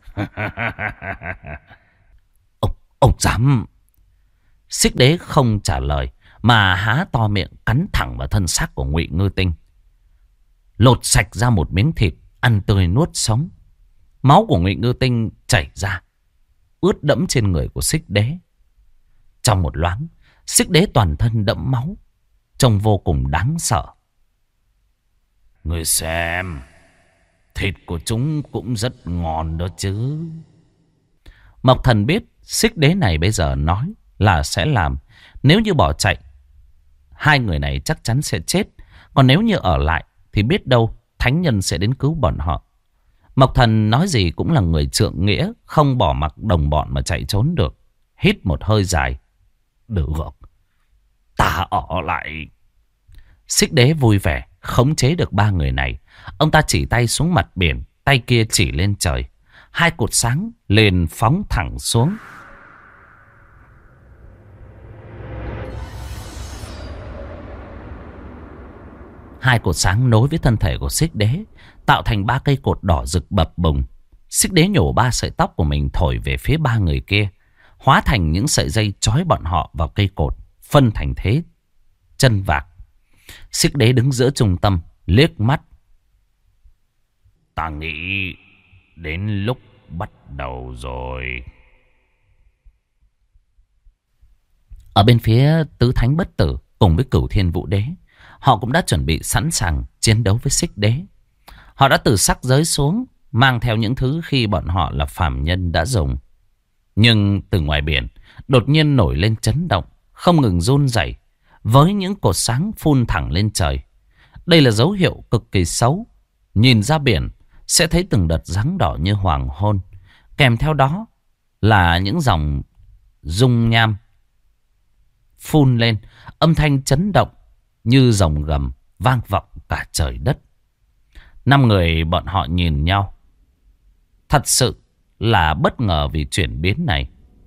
Ông dám? Xích Đế không trả lời mà há to miệng cắn thẳng vào thân xác của Ngụy Ngư Tinh, lột sạch ra một miếng thịt, ăn tươi nuốt sống. Máu của Ngụy Ngư Tinh chảy ra, ướt đẫm trên người của Xích Đế. Trong một loáng, Xích Đế toàn thân đẫm máu, trông vô cùng đáng sợ. Ngươi xem, thịt của chúng cũng rất ngon đó chứ. Mộc Thần biết Xích Đế này bây giờ nói là sẽ làm. Nếu như bỏ chạy, hai người này chắc chắn sẽ chết. Còn nếu như ở lại thì biết đâu thánh nhân sẽ đến cứu bọn họ. Mộc Thần nói gì cũng là người trượng nghĩa, không bỏ mặc đồng bọn mà chạy trốn được. Hít một hơi dài. Được, ta ở lại. Xích Đế vui vẻ khống chế được ba người này. Ông ta chỉ tay xuống mặt biển, tay kia chỉ lên trời. Hai cột sáng lên phóng thẳng xuống. Hai cột sáng nối với thân thể của Xích Đế, tạo thành ba cây cột đỏ rực bập bùng. Xích Đế nhổ ba sợi tóc của mình thổi về phía ba người kia, hóa thành những sợi dây trói bọn họ vào cây cột, phân thành thế chân vạc. Xích Đế đứng giữa trung tâm, liếc mắt. Ta nghĩ đến lúc bắt đầu rồi. Ở bên phía Tứ Thánh Bất Tử cùng với Cửu Thiên Vũ Đế, họ cũng đã chuẩn bị sẵn sàng chiến đấu với Xích Đế. Họ đã từ sắc giới xuống, mang theo những thứ khi bọn họ là phàm nhân đã dùng. Nhưng từ ngoài biển đột nhiên nổi lên chấn động, không ngừng run rẩy, với những cột sáng phun thẳng lên trời. Đây là dấu hiệu cực kỳ xấu. Nhìn ra biển sẽ thấy từng đợt giáng đỏ như hoàng hôn, kèm theo đó là những dòng dung nham phun lên, âm thanh chấn động như rồng gầm vang vọng cả trời đất. 5 người bọn họ nhìn nhau, thật sự là bất ngờ vì chuyển biến này.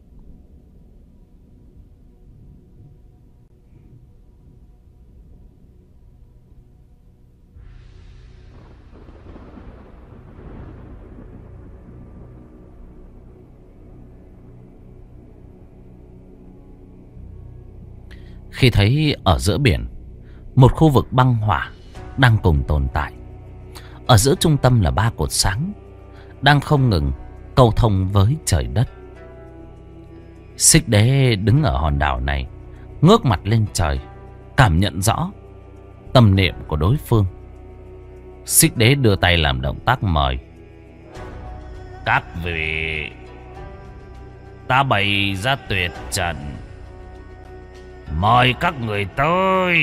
Khi thấy ở giữa biển một khu vực băng hỏa đang cùng tồn tại. Ở giữa trung tâm là 3 cột sáng đang không ngừng câu thông với trời đất. Xích Đế đứng ở hòn đảo này, ngước mặt lên trời, cảm nhận rõ tâm niệm của đối phương. Xích Đế đưa tay làm động tác mời. Các vị, ta bày ra tuyệt trận, mời các người tới.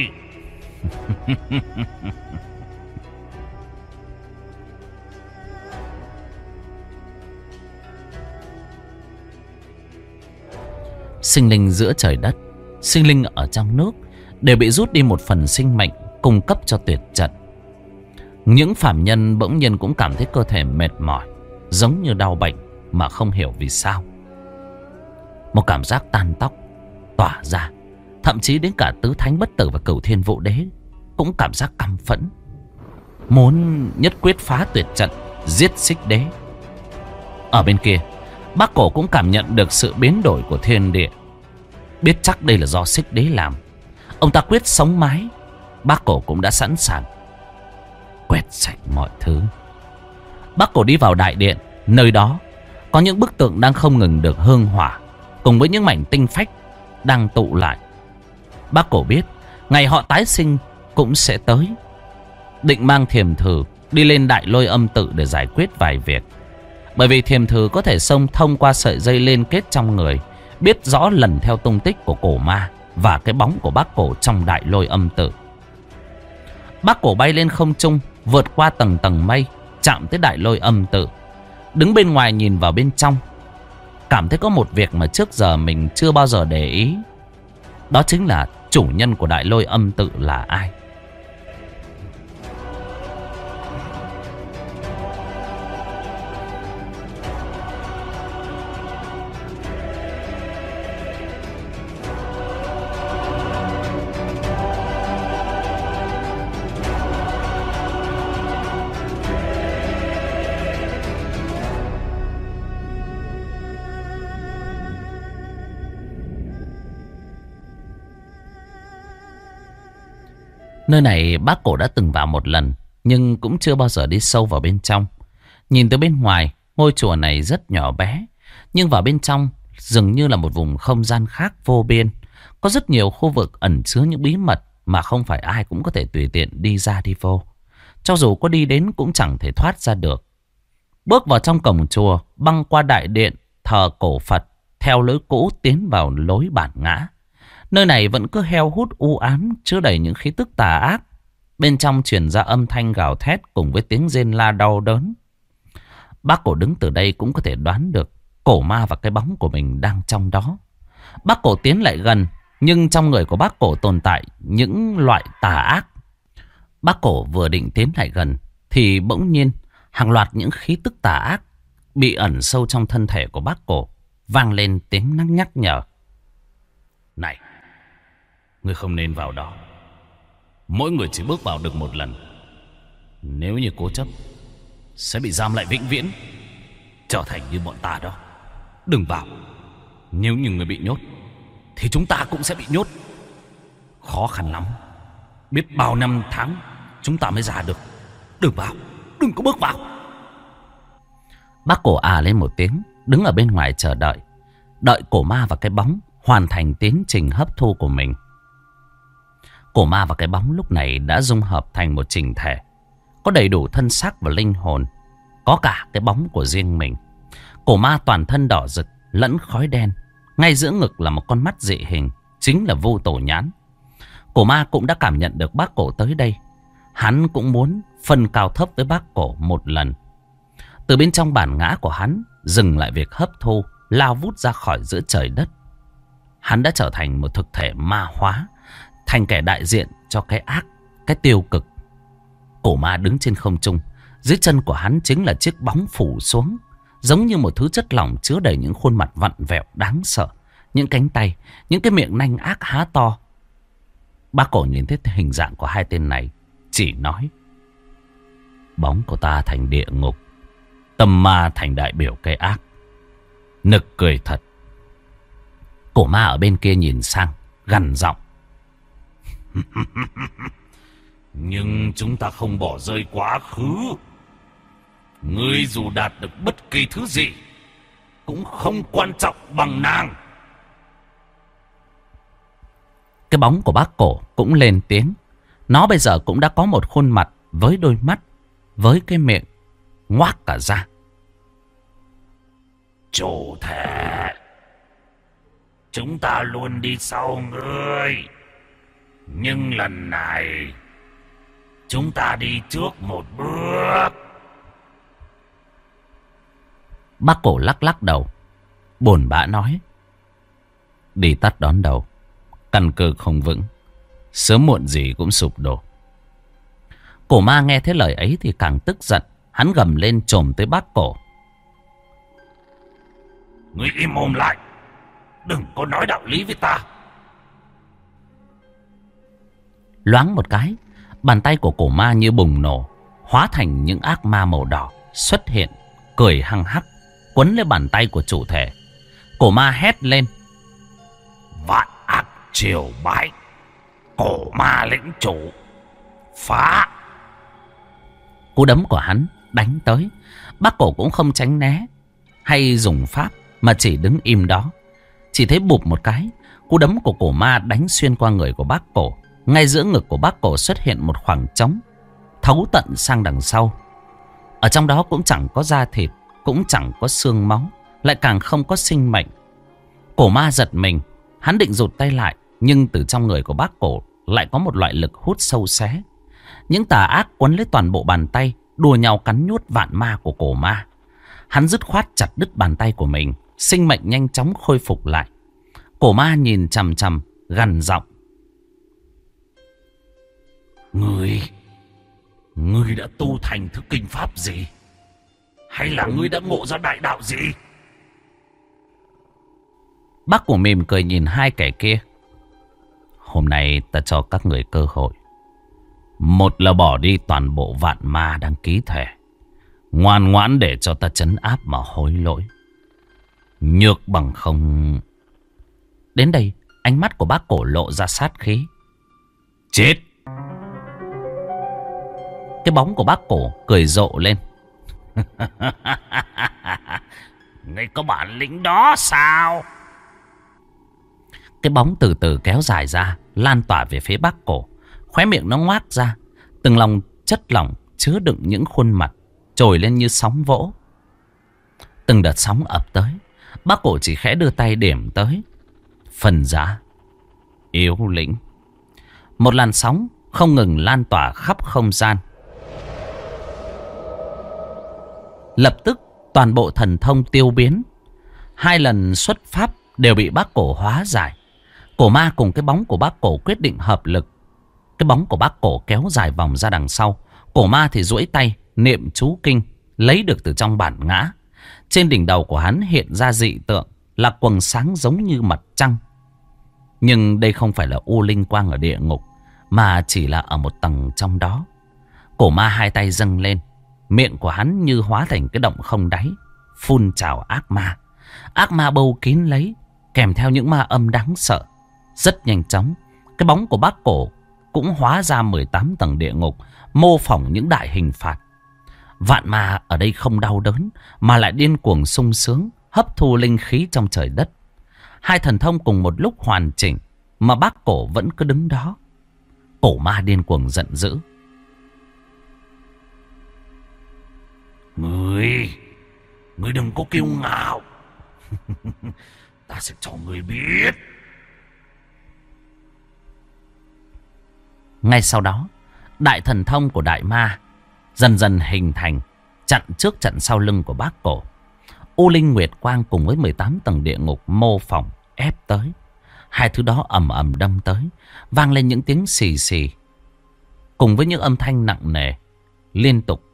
Sinh linh giữa trời đất, sinh linh ở trong nước đều bị rút đi một phần sinh mệnh cung cấp cho tuyệt trận. Những phàm nhân bỗng nhiên cũng cảm thấy cơ thể mệt mỏi, giống như đau bệnh mà không hiểu vì sao. Một cảm giác tan tóc tỏa ra. Thậm chí đến cả Tứ Thánh Bất Tử và Cửu Thiên Vũ Đế cũng cảm giác căm phẫn, muốn nhất quyết phá tuyệt trận, giết Xích Đế. Ở bên kia, Bác Cổ cũng cảm nhận được sự biến đổi của thiên địa. Biết chắc đây là do Xích Đế làm, ông ta quyết sống mái. Bác Cổ cũng đã sẵn sàng quét sạch mọi thứ. Bác Cổ đi vào đại điện. Nơi đó có những bức tượng đang không ngừng được hương hỏa, cùng với những mảnh tinh phách đang tụ lại. Bác Cổ biết ngày họ tái sinh cũng sẽ tới. Định mang Thiềm Thử đi lên Đại Lôi Âm Tự để giải quyết vài việc. Bởi vì Thiềm Thử có thể xông thông qua sợi dây liên kết trong người, biết rõ lần theo tung tích của cổ ma và cái bóng của Bác Cổ trong Đại Lôi Âm Tự. Bác Cổ bay lên không trung, vượt qua tầng tầng mây, chạm tới Đại Lôi Âm Tự. Đứng bên ngoài nhìn vào bên trong, cảm thấy có một việc mà trước giờ mình chưa bao giờ để ý. Đó chính là chủ nhân của Đại Lôi Âm Tự là ai. Nơi này Bác Cổ đã từng vào một lần, nhưng cũng chưa bao giờ đi sâu vào bên trong. Nhìn từ bên ngoài, ngôi chùa này rất nhỏ bé, nhưng vào bên trong dường như là một vùng không gian khác vô biên. Có rất nhiều khu vực ẩn chứa những bí mật mà không phải ai cũng có thể tùy tiện đi ra đi vô. Cho dù có đi đến cũng chẳng thể thoát ra được. Bước vào trong cổng chùa, băng qua đại điện thờ cổ Phật, theo lối cũ tiến vào lối bản ngã. Nơi này vẫn cứ heo hút u ám, chứa đầy những khí tức tà ác. Bên trong truyền ra âm thanh gào thét cùng với tiếng rên la đau đớn. Bác Cổ đứng từ đây cũng có thể đoán được cổ ma và cái bóng của mình đang trong đó. Bác Cổ tiến lại gần, nhưng trong người của Bác Cổ tồn tại những loại tà ác. Bác Cổ vừa định tiến lại gần thì bỗng nhiên hàng loạt những khí tức tà ác bị ẩn sâu trong thân thể của Bác Cổ vang lên tiếng nhắc nhở. Này, ngươi không nên vào đó. Mỗi người chỉ bước vào được một lần. Nếu như cố chấp sẽ bị giam lại vĩnh viễn, trở thành như bọn ta đó. Đừng vào. Nếu như người bị nhốt thì chúng ta cũng sẽ bị nhốt. Khó khăn lắm, biết bao năm tháng chúng ta mới ra được. Đừng vào, đừng có bước vào. Bác Cổ lên một tiếng, đứng ở bên ngoài chờ đợi. Đợi cổ ma và cái bóng hoàn thành tiến trình hấp thu của mình. Cổ ma và cái bóng lúc này đã dung hợp thành một chỉnh thể, có đầy đủ thân xác và linh hồn, có cả cái bóng của riêng mình. Cổ ma toàn thân đỏ rực lẫn khói đen, ngay giữa ngực là một con mắt dị hình, chính là Vu Tổ Nhãn. Cổ ma cũng đã cảm nhận được Bác Cổ tới đây. Hắn cũng muốn phân cao thấp với Bác Cổ một lần. Từ bên trong bản ngã của hắn dừng lại việc hấp thu, lao vút ra khỏi giữa trời đất. hắn đã trở thành một thực thể ma hóa, thành kẻ đại diện cho cái ác, cái tiêu cực. Cổ ma đứng trên không trung, dưới chân của hắn chính là chiếc bóng phủ xuống, giống như một thứ chất lỏng chứa đầy những khuôn mặt vặn vẹo đáng sợ, những cánh tay, những cái miệng nanh ác há to. Bác Cổ nhìn thấy hình dạng của hai tên này, chỉ nói: bóng của ta thành địa ngục, tâm ma thành đại biểu cái ác. Nực cười thật. Cổ ma ở bên kia nhìn sang, gằn giọng: nhưng chúng ta không bỏ rơi quá khứ. Ngươi dù đạt được bất kỳ thứ gì cũng không quan trọng bằng nàng. Cái bóng của bác Cổ cũng lên tiếng. Nó bây giờ cũng đã có một khuôn mặt với đôi mắt, với cái miệng ngoác cả ra. Chủ thể, chúng ta luôn đi sau ngươi, nhưng lần này chúng ta đi trước một bước. Bác Cổ lắc lắc đầu, buồn bã nói: đi tắt đón đầu, căn cơ không vững, sớm muộn gì cũng sụp đổ. Cổ ma nghe thấy lời ấy thì càng tức giận. Hắn gầm lên chồm tới bác Cổ: ngươi im mồm lại, đừng có nói đạo lý với ta. Loáng một cái, bàn tay của cổ ma như bùng nổ, hóa thành những ác ma màu đỏ xuất hiện, cười hăng hắc, quấn lấy bàn tay của chủ thể. Cổ ma hét lên: vạn ác triều bái, cổ ma lĩnh chủ, phá! Cú đấm của hắn đánh tới. Bác Cổ cũng không tránh né hay dùng pháp, mà chỉ đứng im đó. Chỉ thấy bụp một cái, cú đấm của cổ ma đánh xuyên qua người của bác Cổ. Ngay giữa ngực của bác Cổ xuất hiện một khoảng trống, thấu tận sang đằng sau. Ở trong đó cũng chẳng có da thịt, cũng chẳng có xương máu, lại càng không có sinh mệnh. Cổ ma giật mình, hắn định rụt tay lại, nhưng từ trong người của bác Cổ lại có một loại lực hút sâu xé. Những tà ác quấn lấy toàn bộ bàn tay, đùa nhau cắn nuốt vạn ma của cổ ma. Hắn dứt khoát chặt đứt bàn tay của mình, sinh mệnh nhanh chóng khôi phục lại. Cổ ma nhìn chằm chằm, gằn giọng: Ngươi đã tu thành thứ kinh pháp gì? Hay là ngươi đã ngộ ra đại đạo gì? Bác Cổ mỉm cười nhìn hai kẻ kia: hôm nay ta cho các người cơ hội. Một là bỏ đi toàn bộ vạn ma đang ký thể, ngoan ngoãn để cho ta trấn áp mà hối lỗi. Nhược bằng không... Đến đây, ánh mắt của bác Cổ lộ ra sát khí. Chết! Cái bóng của bác Cổ cười rộ lên. Ngươi có bản lĩnh đó sao? Cái bóng từ từ kéo dài ra, lan tỏa về phía bác Cổ. Khóe miệng nó ngoác ra, từng lòng chất lỏng chứa đựng những khuôn mặt trồi lên như sóng vỗ. Từng đợt sóng ập tới, bác Cổ chỉ khẽ đưa tay điểm tới. Phần giá yếu lĩnh. Một làn sóng không ngừng lan tỏa khắp không gian. Lập tức toàn bộ thần thông tiêu biến. Hai lần xuất pháp đều bị bác Cổ hóa giải. Cổ ma cùng cái bóng của bác Cổ quyết định hợp lực. Cái bóng của bác Cổ kéo dài vòng ra đằng sau. Cổ ma thì duỗi tay niệm chú kinh, lấy được từ trong bản ngã. Trên đỉnh đầu của hắn hiện ra dị tượng là quầng sáng giống như mặt trăng. Nhưng đây không phải là u linh quang ở địa ngục, mà chỉ là ở một tầng trong đó. Cổ ma hai tay dâng lên, miệng của hắn như hóa thành cái động không đáy, phun trào ác ma. Ác ma bâu kín lấy, kèm theo những ma âm đáng sợ. Rất nhanh chóng, cái bóng của bác Cổ cũng hóa ra 18 tầng địa ngục, mô phỏng những đại hình phạt. Vạn ma ở đây không đau đớn, mà lại điên cuồng sung sướng, hấp thu linh khí trong trời đất. Hai thần thông cùng một lúc hoàn chỉnh, mà bác Cổ vẫn cứ đứng đó. Cổ ma điên cuồng giận dữ. Ngươi đừng có kiêu ngạo. Ta sẽ cho ngươi biết. Ngay sau đó, đại thần thông của đại ma dần dần hình thành, chặn trước chặn sau lưng của bác Cổ. U linh nguyệt quang cùng với 18 tầng địa ngục mô phỏng ép tới. Hai thứ đó ầm ầm đâm tới, vang lên những tiếng xì xì, cùng với những âm thanh nặng nề liên tục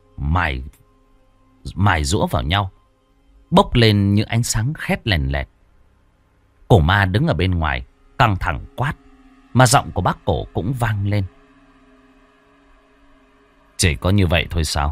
mài giũa vào nhau, bốc lên những ánh sáng khét lèn lẹt. Cổ ma đứng ở bên ngoài căng thẳng quát, mà giọng của bác cổ cũng vang lên. Chỉ có như vậy thôi sao?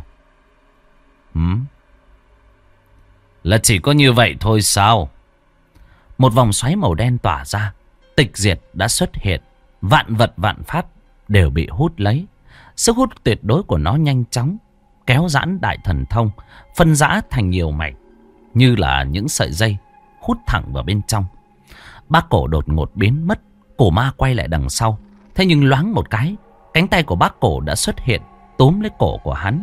Là chỉ có như vậy thôi sao? Một vòng xoáy màu đen tỏa ra, tịch diệt đã xuất hiện. Vạn vật vạn pháp đều bị hút lấy. Sức hút tuyệt đối của nó nhanh chóng kéo giãn đại thần thông, phân rã thành nhiều mảnh, như là những sợi dây hút thẳng vào bên trong. Bác cổ đột ngột biến mất. Cổ ma quay lại đằng sau, thế nhưng loáng một cái, cánh tay của bác cổ đã xuất hiện, túm lấy cổ của hắn.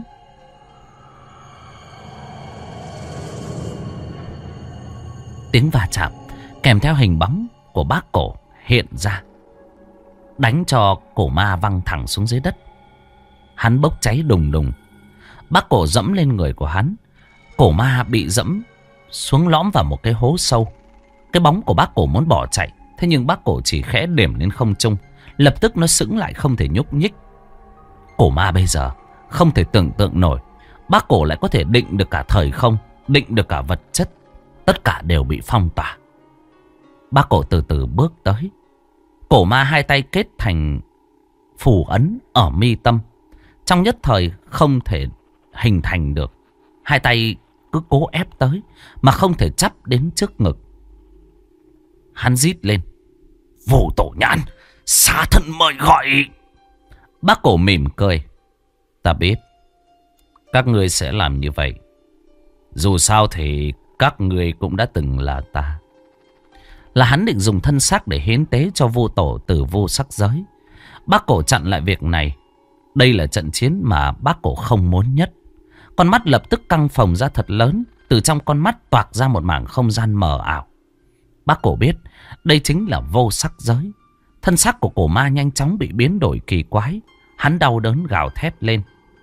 Tiếng va chạm kèm theo hình bóng của bác cổ hiện ra, đánh cho cổ ma văng thẳng xuống dưới đất. Hắn bốc cháy đùng đùng. Bác cổ dẫm lên người của hắn. Cổ ma bị dẫm xuống lõm vào một cái hố sâu. Cái bóng của bác cổ muốn bỏ chạy, thế nhưng bác cổ chỉ khẽ điểm lên không trung, lập tức nó sững lại không thể nhúc nhích. Cổ ma bây giờ không thể tưởng tượng nổi, bác cổ lại có thể định được cả thời không, định được cả vật chất. Tất cả đều bị phong tỏa. Bác cổ từ từ bước tới. Cổ ma hai tay kết thành phù ấn ở mi tâm, trong nhất thời không thể hình thành được. Hai tay cứ cố ép tới mà không thể chắp đến trước ngực. Hắn rít lên: Vô tổ nhãn, xá thân mời gọi. Bác cổ mỉm cười: Ta biết các ngươi sẽ làm như vậy. Dù sao thì các ngươi cũng đã từng là ta. Là hắn định dùng thân xác để hiến tế cho vô tổ từ vô sắc giới. Bác cổ chặn lại việc này. Đây là trận chiến mà bác cổ không muốn nhất. Con mắt lập tức căng phồng ra thật lớn. Từ trong con mắt toạc ra một mảng không gian mờ ảo. Bác cổ biết đây chính là vô sắc giới. Thân xác của cổ ma nhanh chóng bị biến đổi kỳ quái. Hắn đau đớn gào thét lên: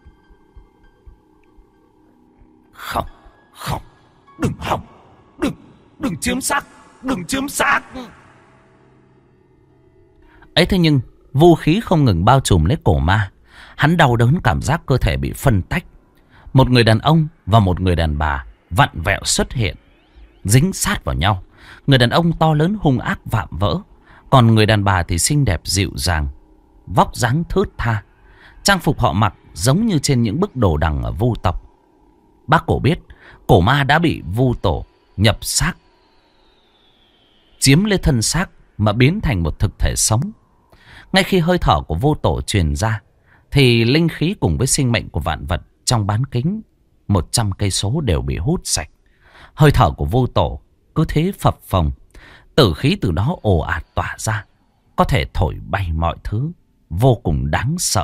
Không, không, đừng hòng, đừng chiếm xác, đừng chiếm xác. Ấy thế nhưng vũ khí không ngừng bao trùm lấy cổ ma. Hắn đau đớn cảm giác cơ thể bị phân tách. Một người đàn ông và một người đàn bà vặn vẹo xuất hiện, dính sát vào nhau. Người đàn ông to lớn hung ác vạm vỡ, còn người đàn bà thì xinh đẹp dịu dàng, vóc dáng thướt tha. Trang phục họ mặc giống như trên những bức đồ đằng ở vu tộc. Bác cổ biết cổ ma đã bị vu tổ nhập xác, chiếm lấy thân xác mà biến thành một thực thể sống. Ngay khi hơi thở của vô tổ truyền ra, thì linh khí cùng với sinh mệnh của vạn vật trong bán kính 100 cây số đều bị hút sạch. Hơi thở của vô tổ cứ thế phập phồng, tử khí từ đó ồ ạt tỏa ra, có thể thổi bay mọi thứ, vô cùng đáng sợ.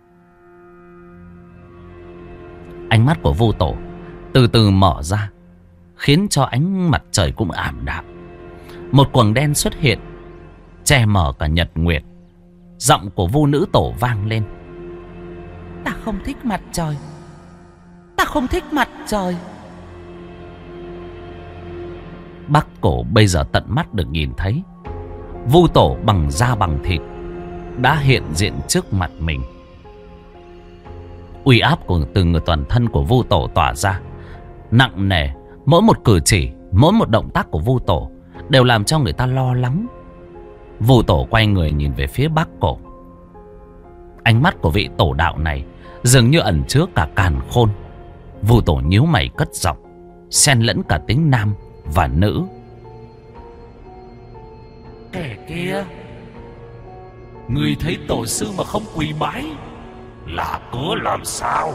Ánh mắt của vô tổ từ từ mở ra, khiến cho ánh mặt trời cũng ảm đạm. Một quầng đen xuất hiện, che mờ cả nhật nguyệt. Giọng của vô nữ tổ vang lên: Ta không thích mặt trời, ta không thích mặt trời. Bác cổ bây giờ tận mắt được nhìn thấy vu tổ bằng da bằng thịt đã hiện diện trước mặt mình. Uy áp của từ người toàn thân của vu tổ tỏa ra nặng nề. Mỗi một cử chỉ, mỗi một động tác của vu tổ đều làm cho người ta lo lắng. Vu tổ quay người nhìn về phía bác cổ. Ánh mắt của vị tổ đạo này dường như ẩn chứa cả càn khôn. Vu tổ nhíu mày cất giọng, xen lẫn cả tiếng nam và nữ: Kẻ kia, người thấy tổ sư mà không quỳ bái là cớ làm sao?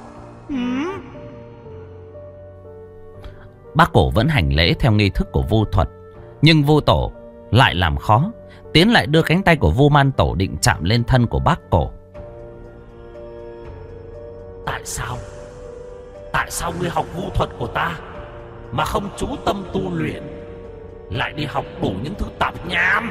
Bác cổ vẫn hành lễ theo nghi thức của vu thuật, nhưng vu tổ lại làm khó, tiến lại đưa cánh tay của vu man tổ định chạm lên thân của bác cổ. Tại sao ngươi học vu thuật của ta mà không chú tâm tu luyện, lại đi học đủ những thứ tạp nham?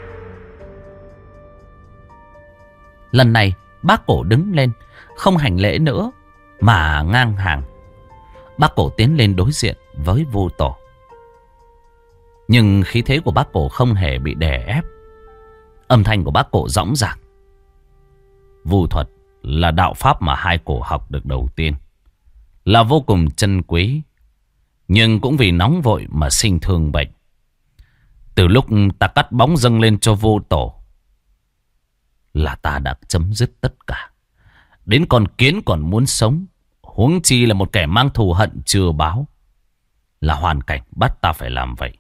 Lần này bác cổ đứng lên, không hành lễ nữa mà ngang hàng. Bác cổ tiến lên đối diện với vu tổ. Nhưng khí thế của bác cổ không hề bị đè ép. Âm thanh của bác cổ dõng dạc. Vu thuật là đạo pháp mà hai cổ học được đầu tiên, là vô cùng chân quý, nhưng cũng vì nóng vội mà sinh thương bệnh. Từ lúc ta cắt bóng dâng lên cho vô tổ là ta đã chấm dứt tất cả. Đến con kiến còn muốn sống, huống chi là một kẻ mang thù hận chưa báo. Là hoàn cảnh bắt ta phải làm vậy.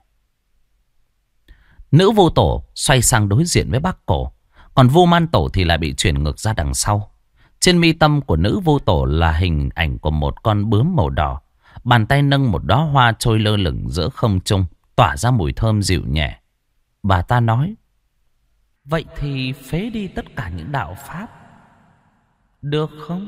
Nữ vô tổ xoay sang đối diện với bác cổ, còn vô man tổ thì lại bị chuyển ngược ra đằng sau. Trên mi tâm của nữ vô tổ là hình ảnh của một con bướm màu đỏ. Bàn tay nâng một đóa hoa trôi lơ lửng giữa không trung, tỏa ra mùi thơm dịu nhẹ. Bà ta nói: vậy thì phế đi tất cả những đạo pháp, được không?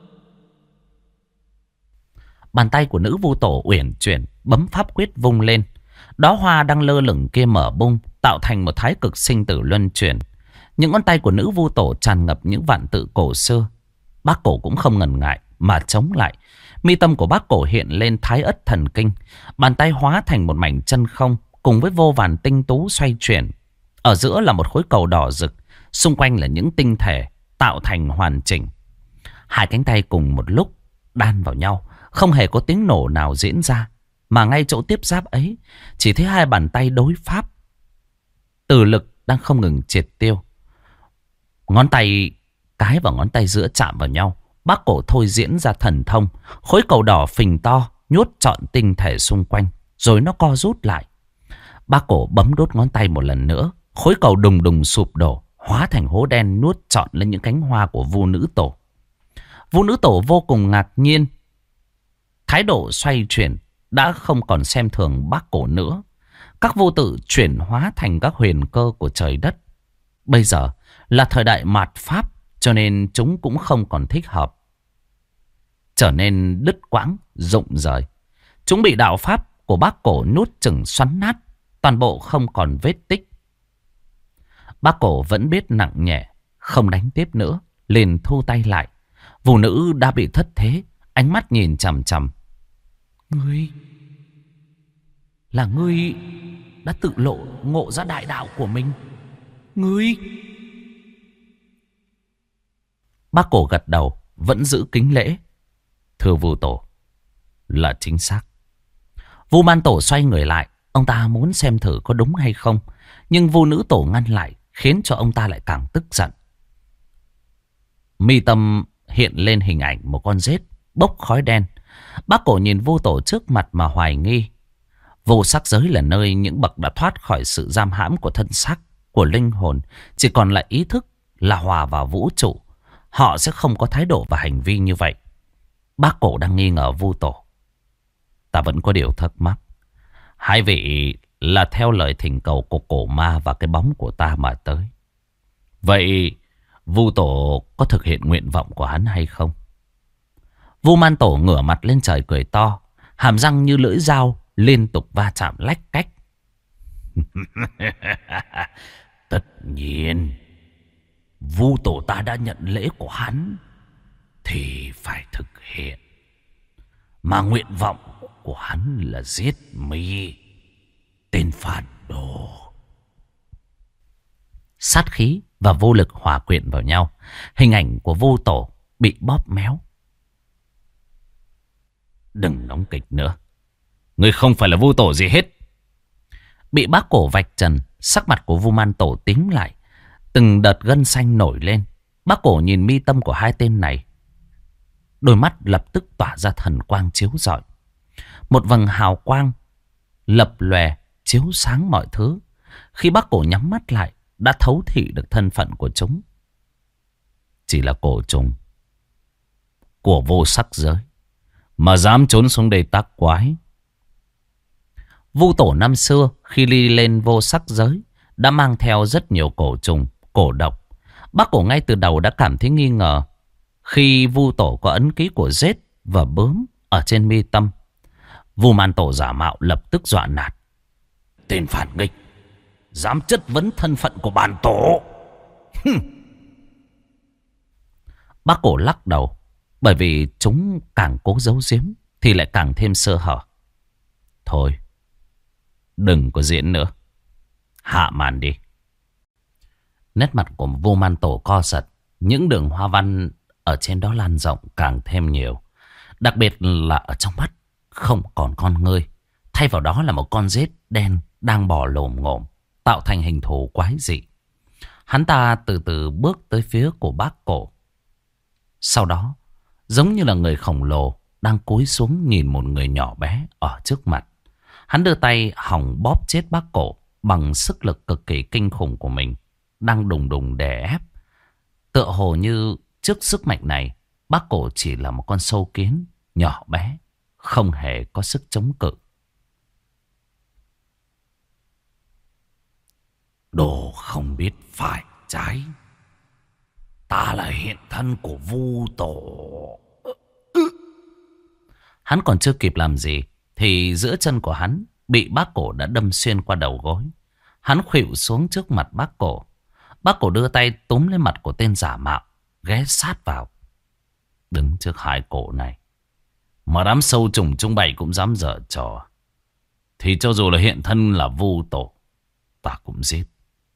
Bàn tay của nữ vô tổ uyển chuyển, bấm pháp quyết vung lên. Đóa hoa đang lơ lửng kia mở bung, tạo thành một thái cực sinh tử luân chuyển. Những ngón tay của nữ vô tổ tràn ngập những vạn tự cổ xưa. Bác cổ cũng không ngần ngại mà chống lại. Mi tâm của bác cổ hiện lên thái ất thần kinh. Bàn tay hóa thành một mảnh chân không, cùng với vô vàn tinh tú xoay chuyển. Ở giữa là một khối cầu đỏ rực, xung quanh là những tinh thể tạo thành hoàn chỉnh. Hai cánh tay cùng một lúc đan vào nhau, không hề có tiếng nổ nào diễn ra, mà ngay chỗ tiếp giáp ấy chỉ thấy hai bàn tay đối pháp. Từ lực đang không ngừng triệt tiêu. Ngón tay cái và ngón tay giữa chạm vào nhau. Bác cổ thôi diễn ra thần thông. Khối cầu đỏ phình to, nhốt trọn tinh thể xung quanh, rồi nó co rút lại. Bác cổ bấm đốt ngón tay một lần nữa. Khối cầu đùng đùng sụp đổ, hóa thành hố đen nuốt trọn lên những cánh hoa của Vu nữ tổ. Vu nữ tổ vô cùng ngạc nhiên. Thái độ xoay chuyển đã không còn xem thường bác cổ nữa. Các vô tự chuyển hóa thành các huyền cơ của trời đất. Bây giờ là thời đại mạt pháp, cho nên chúng cũng không còn thích hợp, trở nên đứt quãng, rụng rời. Chúng bị đạo pháp của bác cổ nuốt chửng xoắn nát, toàn bộ không còn vết tích. Bác cổ vẫn biết nặng nhẹ, không đánh tiếp nữa, liền thu tay lại. Vũ nữ đã bị thất thế, ánh mắt nhìn chằm chằm. Ngươi đã tự lộ ngộ ra đại đạo của mình. Ngươi... Bác cổ gật đầu, vẫn giữ kính lễ. Thưa Vu tổ, là chính xác. Vu man tổ xoay người lại. Ông ta muốn xem thử có đúng hay không, nhưng Vu nữ tổ ngăn lại, khiến cho ông ta lại càng tức giận. Mi tâm hiện lên hình ảnh một con rết bốc khói đen. Bác cổ nhìn Vu tổ trước mặt mà hoài nghi. Vô sắc giới là nơi những bậc đã thoát khỏi sự giam hãm của thân xác, của linh hồn, chỉ còn lại ý thức, là hòa vào vũ trụ. Họ sẽ không có thái độ và hành vi như vậy. Bác cổ đang nghi ngờ Vu tổ. Ta vẫn có điều thắc mắc. Hai vị là theo lời thỉnh cầu của cổ ma và cái bóng của ta mà tới. Vậy Vu tổ có thực hiện nguyện vọng của hắn hay không? Vu man tổ ngửa mặt lên trời cười to, hàm răng như lưỡi dao liên tục va chạm lách cách. Tất nhiên, Vu tổ ta đã nhận lễ của hắn thì phải thực hiện. Mà nguyện vọng của hắn là giết mi, tên phản đồ. Sát khí và vô lực hòa quyện vào nhau. Hình ảnh của Vu tổ bị bóp méo. Đừng nóng kịch nữa. Ngươi không phải là Vu tổ gì hết. Bị bác cổ vạch trần, sắc mặt của Vu man tổ tím lại. Từng đợt gân xanh nổi lên. Bác cổ nhìn mi tâm của hai tên này. Đôi mắt lập tức tỏa ra thần quang chiếu rọi. Một vầng hào quang lập lòe chiếu sáng mọi thứ. Khi bác cổ nhắm mắt lại, đã thấu thị được thân phận của chúng. Chỉ là cổ trùng của vô sắc giới mà dám trốn xuống đây tác quái. Vu tổ năm xưa khi đi lên vô sắc giới đã mang theo rất nhiều cổ trùng, cổ độc. Bác cổ ngay từ đầu đã cảm thấy nghi ngờ khi Vu tổ có ấn ký của rết và bướm ở trên mi tâm. Vu man tổ giả mạo lập tức dọa nạt. Tên phản nghịch, dám chất vấn thân phận của bản tổ. Bác cổ lắc đầu, bởi vì chúng càng cố giấu giếm thì lại càng thêm sơ hở. Thôi, Đừng có diễn nữa. Hạ màn đi. Nét mặt của Vô Man Tổ co giật. Những đường hoa văn ở trên đó lan rộng càng thêm nhiều. Đặc biệt là ở trong mắt không còn con ngươi. Thay vào đó là một con rết đen đang bò lồm ngồm, tạo thành hình thù quái dị. Hắn ta từ từ bước tới phía của bác cổ. Sau đó, giống như là người khổng lồ đang cúi xuống nhìn một người nhỏ bé ở trước mặt. Hắn đưa tay hòng bóp chết bác cổ bằng sức lực cực kỳ kinh khủng của mình, đang đùng đùng đè ép. Tựa hồ như trước sức mạnh này, bác cổ chỉ là một con sâu kiến nhỏ bé, không hề có sức chống cự. Đồ không biết phải trái. Ta là hiện thân của Vu Tổ. Hắn còn chưa kịp làm gì thì giữa chân của hắn bị bác cổ đã đâm xuyên qua đầu gối. Hắn khuỵu xuống trước mặt bác cổ. Bác cổ đưa tay túm lên mặt của tên giả mạo, ghé sát vào. Đứng trước hai cổ này mà đám sâu trùng trung bày cũng dám dở trò, thì cho dù là hiện thân là Vu Tổ, ta cũng giết.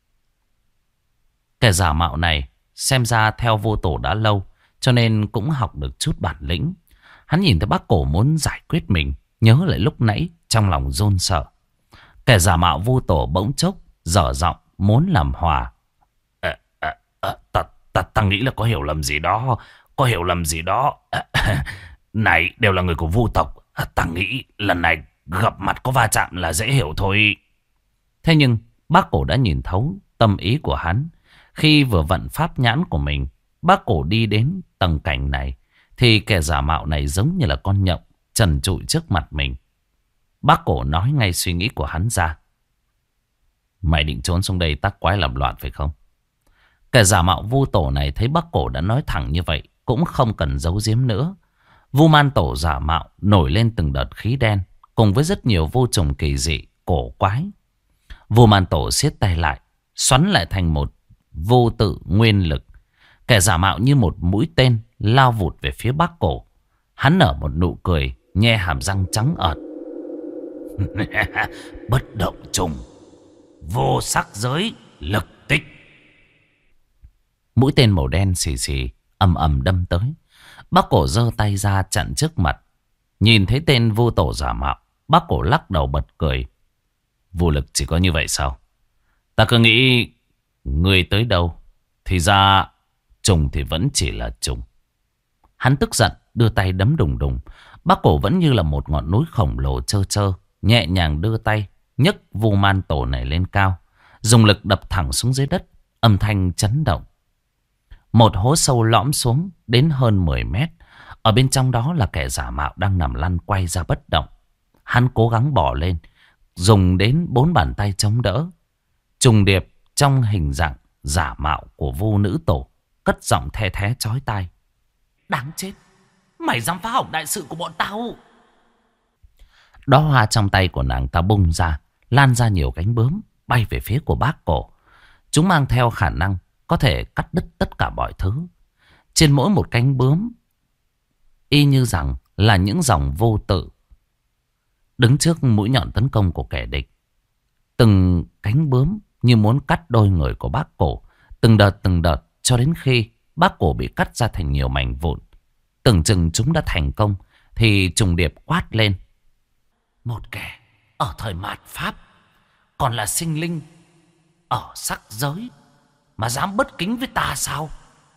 Kẻ giả mạo này xem ra theo Vô Tổ đã lâu, cho nên cũng học được chút bản lĩnh. Hắn nhìn thấy bác cổ muốn giải quyết mình, nhớ lại lúc nãy trong lòng run sợ. Kẻ giả mạo Vô Tổ bỗng chốc dở giọng muốn làm hòa. Ta nghĩ là có hiểu lầm gì đó. Có hiểu lầm gì đó. Này đều là người của Vu tộc. Ta nghĩ lần này gặp mặt có va chạm là dễ hiểu thôi. Thế nhưng bác cổ đã nhìn thấu tâm ý của hắn. Khi vừa vận pháp nhãn của mình, bác cổ đi đến tầng cảnh này, thì kẻ giả mạo này giống như là con nhộng trần trụi trước mặt mình. Bác cổ nói ngay suy nghĩ của hắn ra. Mày định trốn xuống đây tác quái làm loạn phải không? Kẻ giả mạo Vu Tổ này thấy bác cổ đã nói thẳng như vậy, cũng không cần giấu giếm nữa. Vu Man Tổ giả mạo nổi lên từng đợt khí đen, cùng với rất nhiều vô trùng kỳ dị, cổ quái. Vu Man Tổ siết tay lại, xoắn lại thành một vô tự nguyên lực. Kẻ giả mạo như một mũi tên lao vụt về phía bác cổ. Hắn nở một nụ cười, nhe hàm răng trắng ợt. Bất động trùng, vô sắc giới, lực tích. Mũi tên màu đen xì xì ầm ầm đâm tới. Bác cổ giơ tay ra chặn trước mặt. Nhìn thấy tên Vu Tổ giả mạo, bác cổ lắc đầu bật cười. Vô lực chỉ có như vậy sao? Ta cứ nghĩ người tới đâu, thì ra trùng thì vẫn chỉ là trùng. Hắn tức giận đưa tay đấm đùng đùng. Bác cổ vẫn như là một ngọn núi khổng lồ trơ trơ, nhẹ nhàng đưa tay nhấc Vu Man Tổ này lên cao, dùng lực đập thẳng xuống dưới đất, âm thanh chấn động. Một hố sâu lõm xuống đến hơn 10 mét. Ở bên trong đó là kẻ giả mạo đang nằm lăn quay ra bất động. Hắn cố gắng bỏ lên, dùng đến 4 bàn tay chống đỡ. Trùng điệp trong hình dạng giả mạo của Vu Nữ Tổ cất giọng the thé chói tai. Đáng chết, mày dám phá hỏng đại sự của bọn tao. Đóa hoa trong tay của nàng ta bung ra, lan ra nhiều cánh bướm bay về phía của bác cổ. Chúng mang theo khả năng có thể cắt đứt tất cả mọi thứ. Trên mỗi một cánh bướm y như rằng là những dòng vô tự, đứng trước mũi nhọn tấn công của kẻ địch. Từng cánh bướm như muốn cắt đôi người của bác cổ, từng đợt cho đến khi bác cổ bị cắt ra thành nhiều mảnh vụn. Tưởng chừng chúng đã thành công thì trùng điệp quát lên. Một kẻ ở thời mạt Pháp, còn là sinh linh ở sắc giới, mà dám bất kính với ta sao?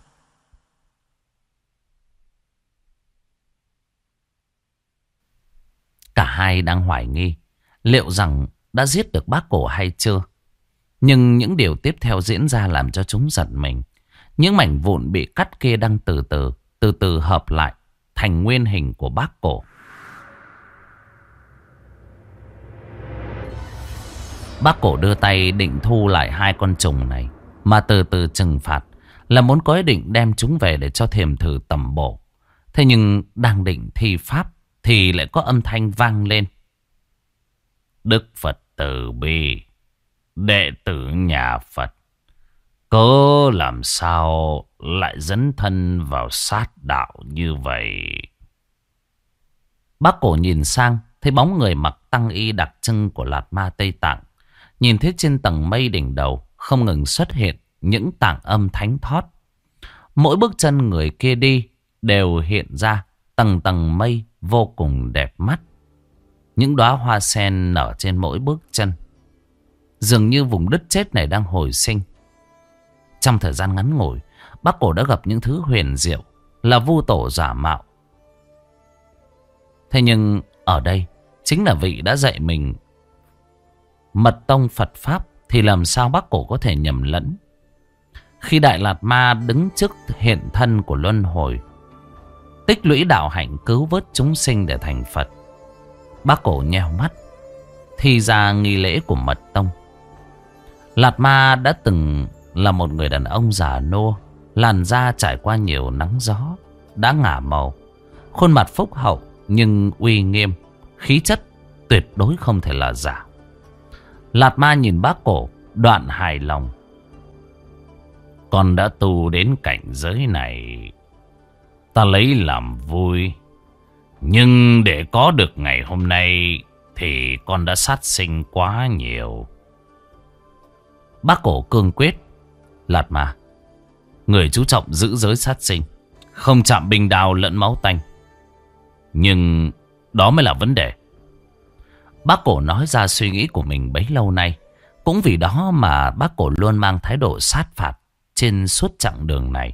Cả hai đang hoài nghi liệu rằng đã giết được bác cổ hay chưa. Nhưng những điều tiếp theo diễn ra làm cho chúng giật mình. Những mảnh vụn bị cắt kia đang từ từ hợp lại thành nguyên hình của bác cổ. Bác cổ đưa tay định thu lại hai con trùng này, mà từ từ trừng phạt, là muốn có ý định đem chúng về để cho thiềm thử tầm bổ. Thế nhưng đang định thi pháp thì lại có âm thanh vang lên. Đức Phật từ bi, đệ tử nhà Phật, cớ làm sao lại dấn thân vào sát đạo như vậy? Bác cổ nhìn sang thấy bóng người mặc tăng y đặc trưng của Lạt Ma Tây Tạng. Nhìn thấy trên tầng mây đỉnh đầu không ngừng xuất hiện những tạng âm thánh thót. Mỗi bước chân người kia đi đều hiện ra tầng tầng mây vô cùng đẹp mắt. Những đóa hoa sen nở trên mỗi bước chân. Dường như vùng đất chết này đang hồi sinh. Trong thời gian ngắn ngủi, Bác Cổ đã gặp những thứ huyền diệu là vu tổ giả mạo. Thế nhưng ở đây chính là vị đã dạy mình mật tông Phật Pháp, thì làm sao Bác Cổ có thể nhầm lẫn. Khi Đại Lạt Ma đứng trước hiện thân của luân hồi, tích lũy đạo hạnh cứu vớt chúng sinh để thành Phật, Bác Cổ nheo mắt thì ra nghi lễ của mật tông. Lạt Ma đã từng là một người đàn ông già nua, làn da trải qua nhiều nắng gió, đã ngả màu, khuôn mặt phúc hậu nhưng uy nghiêm, khí chất tuyệt đối không thể là giả. Lạt Ma nhìn Bác Cổ đoạn hài lòng. Con đã tu đến cảnh giới này, ta lấy làm vui. Nhưng để có được ngày hôm nay thì con đã sát sinh quá nhiều. Bác Cổ cương quyết. Lạt Ma, người chú trọng giữ giới sát sinh, không chạm binh đao lẫn máu tanh. Nhưng đó mới là vấn đề. Bác Cổ nói ra suy nghĩ của mình bấy lâu nay. Cũng vì đó mà Bác Cổ luôn mang thái độ sát phạt trên suốt chặng đường này.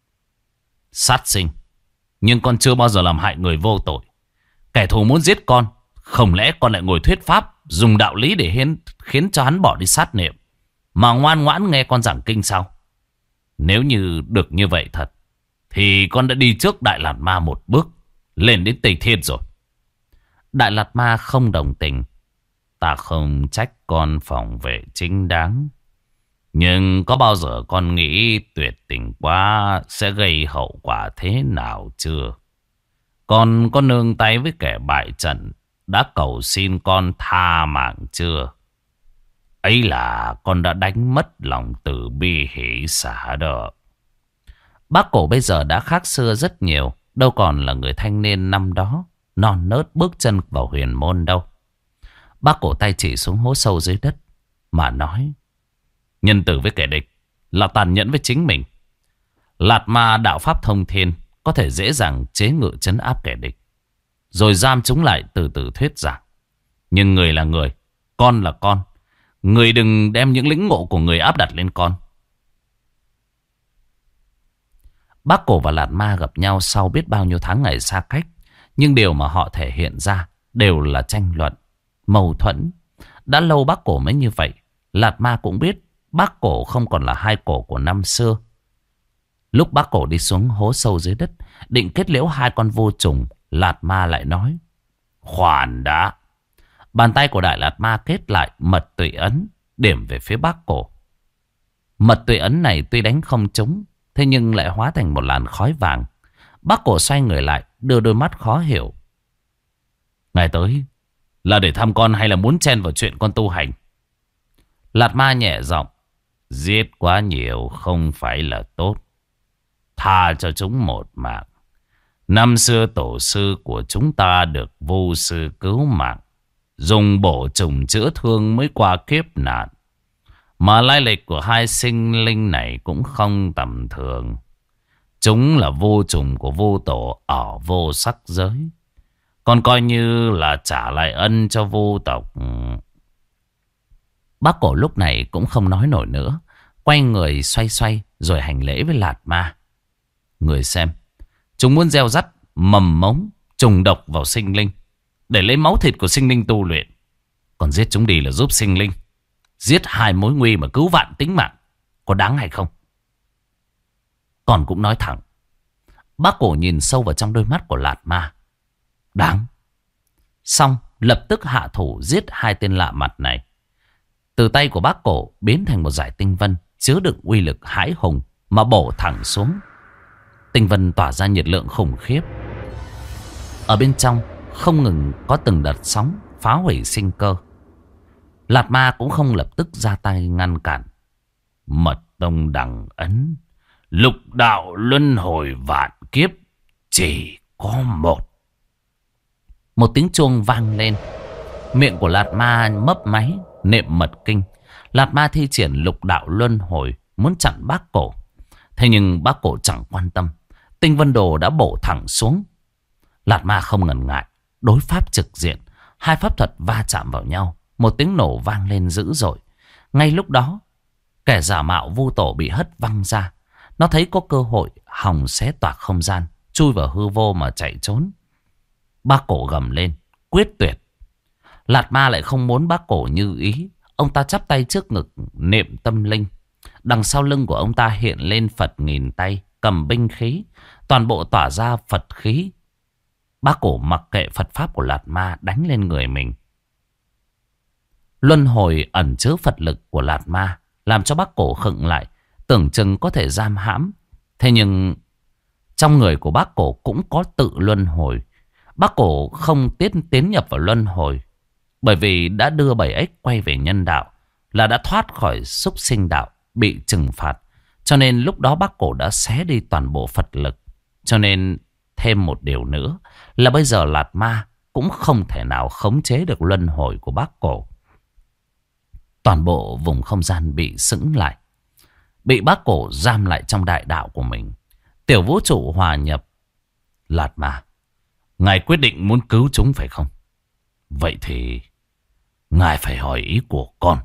Sát sinh, nhưng con chưa bao giờ làm hại người vô tội. Kẻ thù muốn giết con, không lẽ con lại ngồi thuyết pháp, dùng đạo lý để khiến cho hắn bỏ đi sát niệm, mà ngoan ngoãn nghe con giảng kinh sao? Nếu như được như vậy thật, thì con đã đi trước Đại Lạt Ma một bước, lên đến Tây Thiên rồi. Đại Lạt Ma không đồng tình. Ta không trách con phòng vệ chính đáng, nhưng có bao giờ con nghĩ tuyệt tình quá sẽ gây hậu quả thế nào chưa? Con có nương tay với kẻ bại trận đã cầu xin con tha mạng chưa? Ấy là con đã đánh mất lòng từ bi hỷ xả đó. Bác Cổ bây giờ đã khác xưa rất nhiều, đâu còn là người thanh niên năm đó non nớt bước chân vào huyền môn đâu. Bác Cổ tay chỉ xuống hố sâu dưới đất mà nói: nhân từ với kẻ địch là tàn nhẫn với chính mình. Lạt Ma đạo pháp thông thiên, có thể dễ dàng chế ngự trấn áp kẻ địch, rồi giam chúng lại từ từ thuyết giảng. Nhưng người là người, con là con. Người đừng đem những lĩnh ngộ của người áp đặt lên con. Bác Cổ và Lạt Ma gặp nhau sau biết bao nhiêu tháng ngày xa cách, nhưng điều mà họ thể hiện ra đều là tranh luận, mâu thuẫn. Đã lâu Bác Cổ mới như vậy. Lạt Ma cũng biết Bác Cổ không còn là hai cổ của năm xưa. Lúc Bác Cổ đi xuống hố sâu dưới đất, định kết liễu hai con vô trùng, Lạt Ma lại nói: khoan đã. Bàn tay của Đại Lạt Ma kết lại mật tụy ấn, điểm về phía Bác Cổ. Mật tụy ấn này tuy đánh không trúng, thế nhưng lại hóa thành một làn khói vàng. Bác Cổ xoay người lại, đưa đôi mắt khó hiểu. Ngày tới là để thăm con hay là muốn chen vào chuyện con tu hành? Lạt Ma nhẹ giọng: giết quá nhiều không phải là tốt, tha cho chúng một mạng. Năm xưa tổ sư của chúng ta được vô sư cứu mạng, dùng bổ trùng chữa thương mới qua kiếp nạn. Mà lai lịch của hai sinh linh này cũng không tầm thường. Chúng là vô trùng của vô tổ ở vô sắc giới, còn coi như là trả lại ân cho vô tộc. Bác Cổ lúc này cũng không nói nổi nữa, quay người xoay xoay rồi hành lễ với Lạt Ma. Người xem, chúng muốn gieo rắt mầm mống trùng độc vào sinh linh để lấy máu thịt của sinh linh tu luyện. Còn giết chúng đi là giúp sinh linh. Giết hai mối nguy mà cứu vạn tính mạng, có đáng hay không? Còn cũng nói thẳng. Bác Cổ nhìn sâu vào trong đôi mắt của Lạt Ma. Đáng. Xong lập tức hạ thủ giết hai tên lạ mặt này. Từ tay của Bác Cổ biến thành một dải tinh vân chứa đựng uy lực hãi hùng mà bổ thẳng xuống. Tinh vân tỏa ra nhiệt lượng khủng khiếp. Ở bên trong không ngừng có từng đợt sóng phá hủy sinh cơ. Lạt Ma cũng không lập tức ra tay ngăn cản. Mật tông đằng ấn, lục đạo luân hồi vạn kiếp, chỉ có một. Một tiếng chuông vang lên. Miệng của Lạt Ma mấp máy niệm mật kinh. Lạt Ma thi triển lục đạo luân hồi muốn chặn bác cổ. Thế nhưng bác cổ chẳng quan tâm. Tinh vân đồ đã bổ thẳng xuống. Lạt Ma không ngần ngại, đối pháp trực diện. Hai pháp thuật va chạm vào nhau. Một tiếng nổ vang lên dữ dội. Ngay lúc đó, kẻ giả mạo Vu Tổ bị hất văng ra. Nó thấy có cơ hội hòng xé toạc không gian, chui vào hư vô mà chạy trốn. Bác cổ gầm lên, quyết tuyệt. Lạt Ma lại không muốn bác cổ như ý. Ông ta chắp tay trước ngực, niệm tâm linh. Đằng sau lưng của ông ta hiện lên Phật nghìn tay, cầm binh khí. Toàn bộ tỏa ra Phật khí. Bác cổ mặc kệ Phật pháp của Lạt Ma đánh lên người mình. Luân hồi ẩn chứa Phật lực của Lạt Ma làm cho bác cổ khựng lại, tưởng chừng có thể giam hãm. Thế nhưng trong người của bác cổ cũng có tự luân hồi. Bác cổ không tiến nhập vào luân hồi, bởi vì đã đưa 7X quay về nhân đạo, là đã thoát khỏi súc sinh đạo, bị trừng phạt. Cho nên lúc đó bác cổ đã xé đi toàn bộ Phật lực. Cho nên thêm một điều nữa là bây giờ Lạt Ma cũng không thể nào khống chế được luân hồi của bác cổ. Toàn bộ vùng không gian bị sững lại, bị bác cổ giam lại trong đại đạo của mình. Tiểu vũ trụ hòa nhập. Lạt Ma, ngài quyết định muốn cứu chúng phải không? Vậy thì ngài phải hỏi ý của con.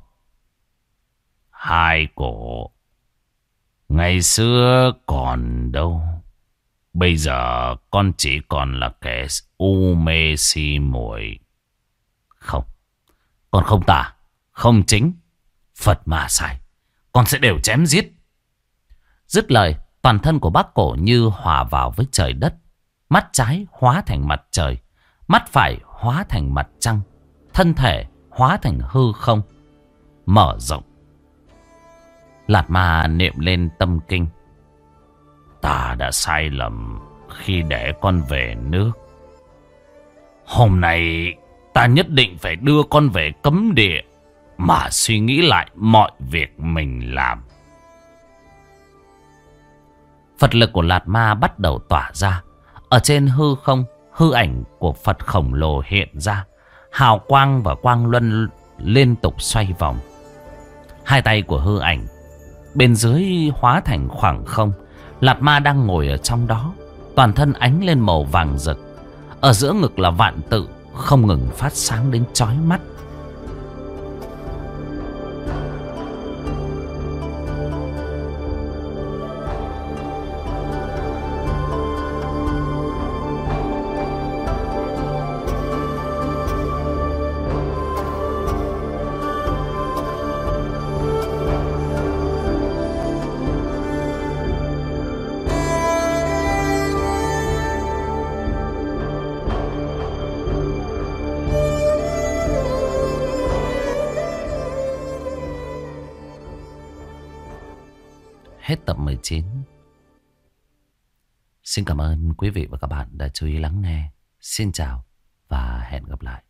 Hai cổ ngày xưa còn đâu, bây giờ con chỉ còn là kẻ u mê si muội. Không, con không tà, không chính, Phật mà sai, con sẽ đều chém giết. Dứt lời, toàn thân của bác cổ như hòa vào với trời đất. Mắt trái hóa thành mặt trời, mắt phải hóa thành mặt trăng, thân thể hóa thành hư không mở rộng. Lạt Ma niệm lên tâm kinh. Ta đã sai lầm khi để con về nước. Hôm nay ta nhất định phải đưa con về cấm địa mà suy nghĩ lại mọi việc mình làm. Phật lực của Lạt Ma bắt đầu tỏa ra. Ở trên hư không, hư ảnh của Phật khổng lồ hiện ra. Hào quang và quang luân liên tục xoay vòng. Hai tay của hư ảnh bên dưới hóa thành khoảng không. Lạt Ma đang ngồi ở trong đó, toàn thân ánh lên màu vàng rực. Ở giữa ngực là vạn tự không ngừng phát sáng đến chói mắt. Hết tập 19. Xin cảm ơn quý vị và các bạn đã chú ý lắng nghe. Xin chào và hẹn gặp lại.